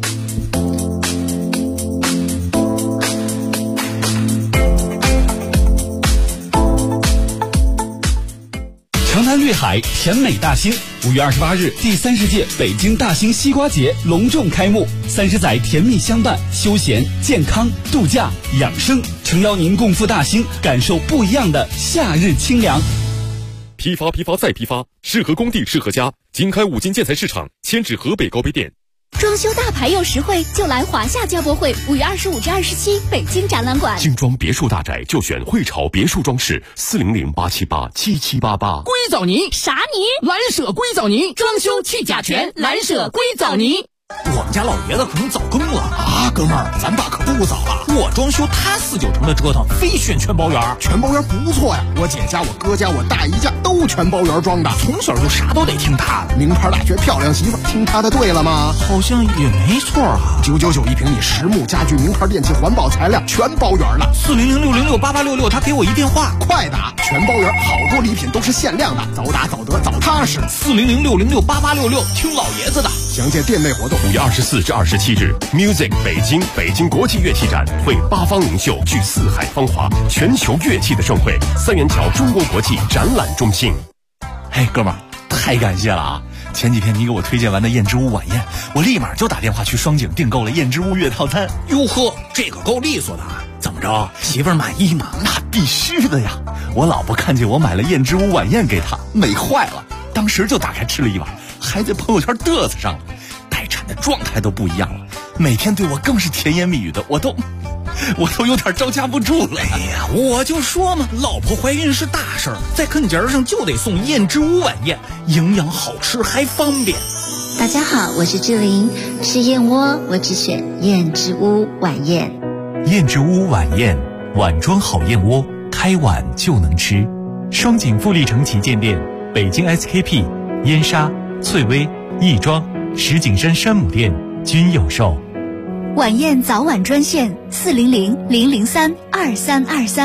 长滩绿海，甜美大兴。5月28日，第30届北京大兴西瓜节隆重开幕，30载甜蜜相伴，休闲、健康、度假、养生，诚邀您共赴大兴，感受不一样的夏日清凉。 批发再批发，适合工地适合家。经开5金建材市场，迁至河北高碑店。 装修大牌又实惠，就来华夏交博会，5月25至27，北京展览馆。 精装别墅大宅就选汇潮别墅装饰，400-878-7788。 硅藻泥啥泥？ 蓝舍硅藻泥，装修去甲醛，蓝舍硅藻泥。 我们家老爷子可能早更了啊，哥们儿，咱爸可不早了。我装修，他4、9成的折腾，非选全包圆。全包圆不错呀，我姐家、我哥家、我大姨家都全包圆装的，从小就啥都得听他的。名牌大学漂亮媳妇，听他的对了吗？好像也没错啊。999一平米，实木家具、名牌电器、环保材料，全包圆了。400-606-8866，他给我一电话，快打！全包圆，好多礼品都是限量的，早打早得早踏实。400-606-8866，听老爷子的。详见店内活动。 5月24至27日 ，Music 北京国际乐器展会8方名秀聚四海芳华，全球乐器的盛会，三元桥中国国际展览中心。 嘿，哥们儿，太感谢了啊！前几天你给我推荐完的燕之屋晚宴，我立马就打电话去双井订购了燕之屋月套餐。哟呵，这个够利索的啊！怎么着，媳妇儿满意吗？那必须的呀！我老婆看见我买了燕之屋晚宴给她，美坏了，当时就打开吃了一碗，还在朋友圈嘚瑟上了。待产的状态都不一样了，每天对我更是甜言蜜语的，我都有点招架不住了。哎呀，我就说嘛，老婆怀孕是大事儿，在跟节上就得送燕之屋晚宴，营养好吃还方便。 大家好，我是志玲，吃燕窝我只选燕之屋晚宴。 燕之屋晚宴，碗装好燕窝，开碗就能吃。双井富力城旗舰店，北京 SKP、燕莎、翠微、亦庄、石景山山姆店均有售。 晚宴早晚专线400-003-2323。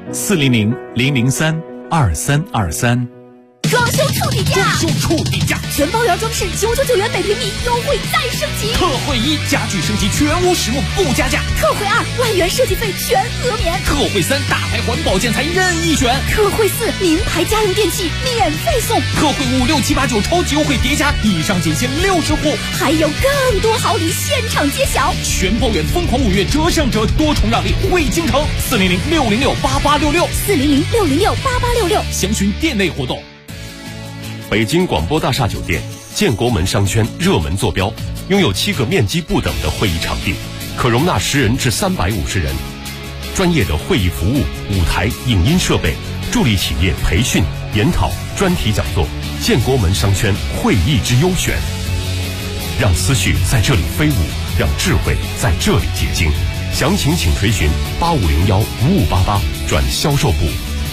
400-003-2323。 装修触底价， 全包圆装饰999元每平米，优惠再升级。 特惠1，家具升级全屋实木不加价。 特惠2，万元设计费全额免。 特惠3，大牌环保建材任意选。 特惠4，名牌家用电器免费送。 特惠5、6、7、8、9超级优惠叠加，以上仅限60户， 还有更多好礼现场揭晓。 全包圆疯狂5月折上折，多重让利惠京城。400-606-8866，400-606-8866，详询店内活动。 北京广播大厦酒店建国门商圈热门坐标，拥有7个面积不等的会议场地，可容纳10人至350人。专业的会议服务、舞台、影音设备，助力企业培训、研讨、专题讲座。建国门商圈会议之优选，让思绪在这里飞舞，让智慧在这里结晶。详情请垂询8501-5588转销售部。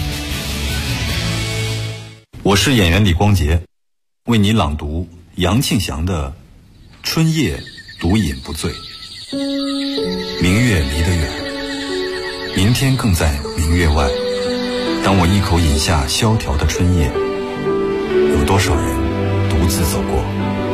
我是演员李光洁，为你朗读杨庆祥的《春夜独饮不醉》。明月离得远，明天更在明月外。当我一口饮下萧条的春夜，有多少人独自走过？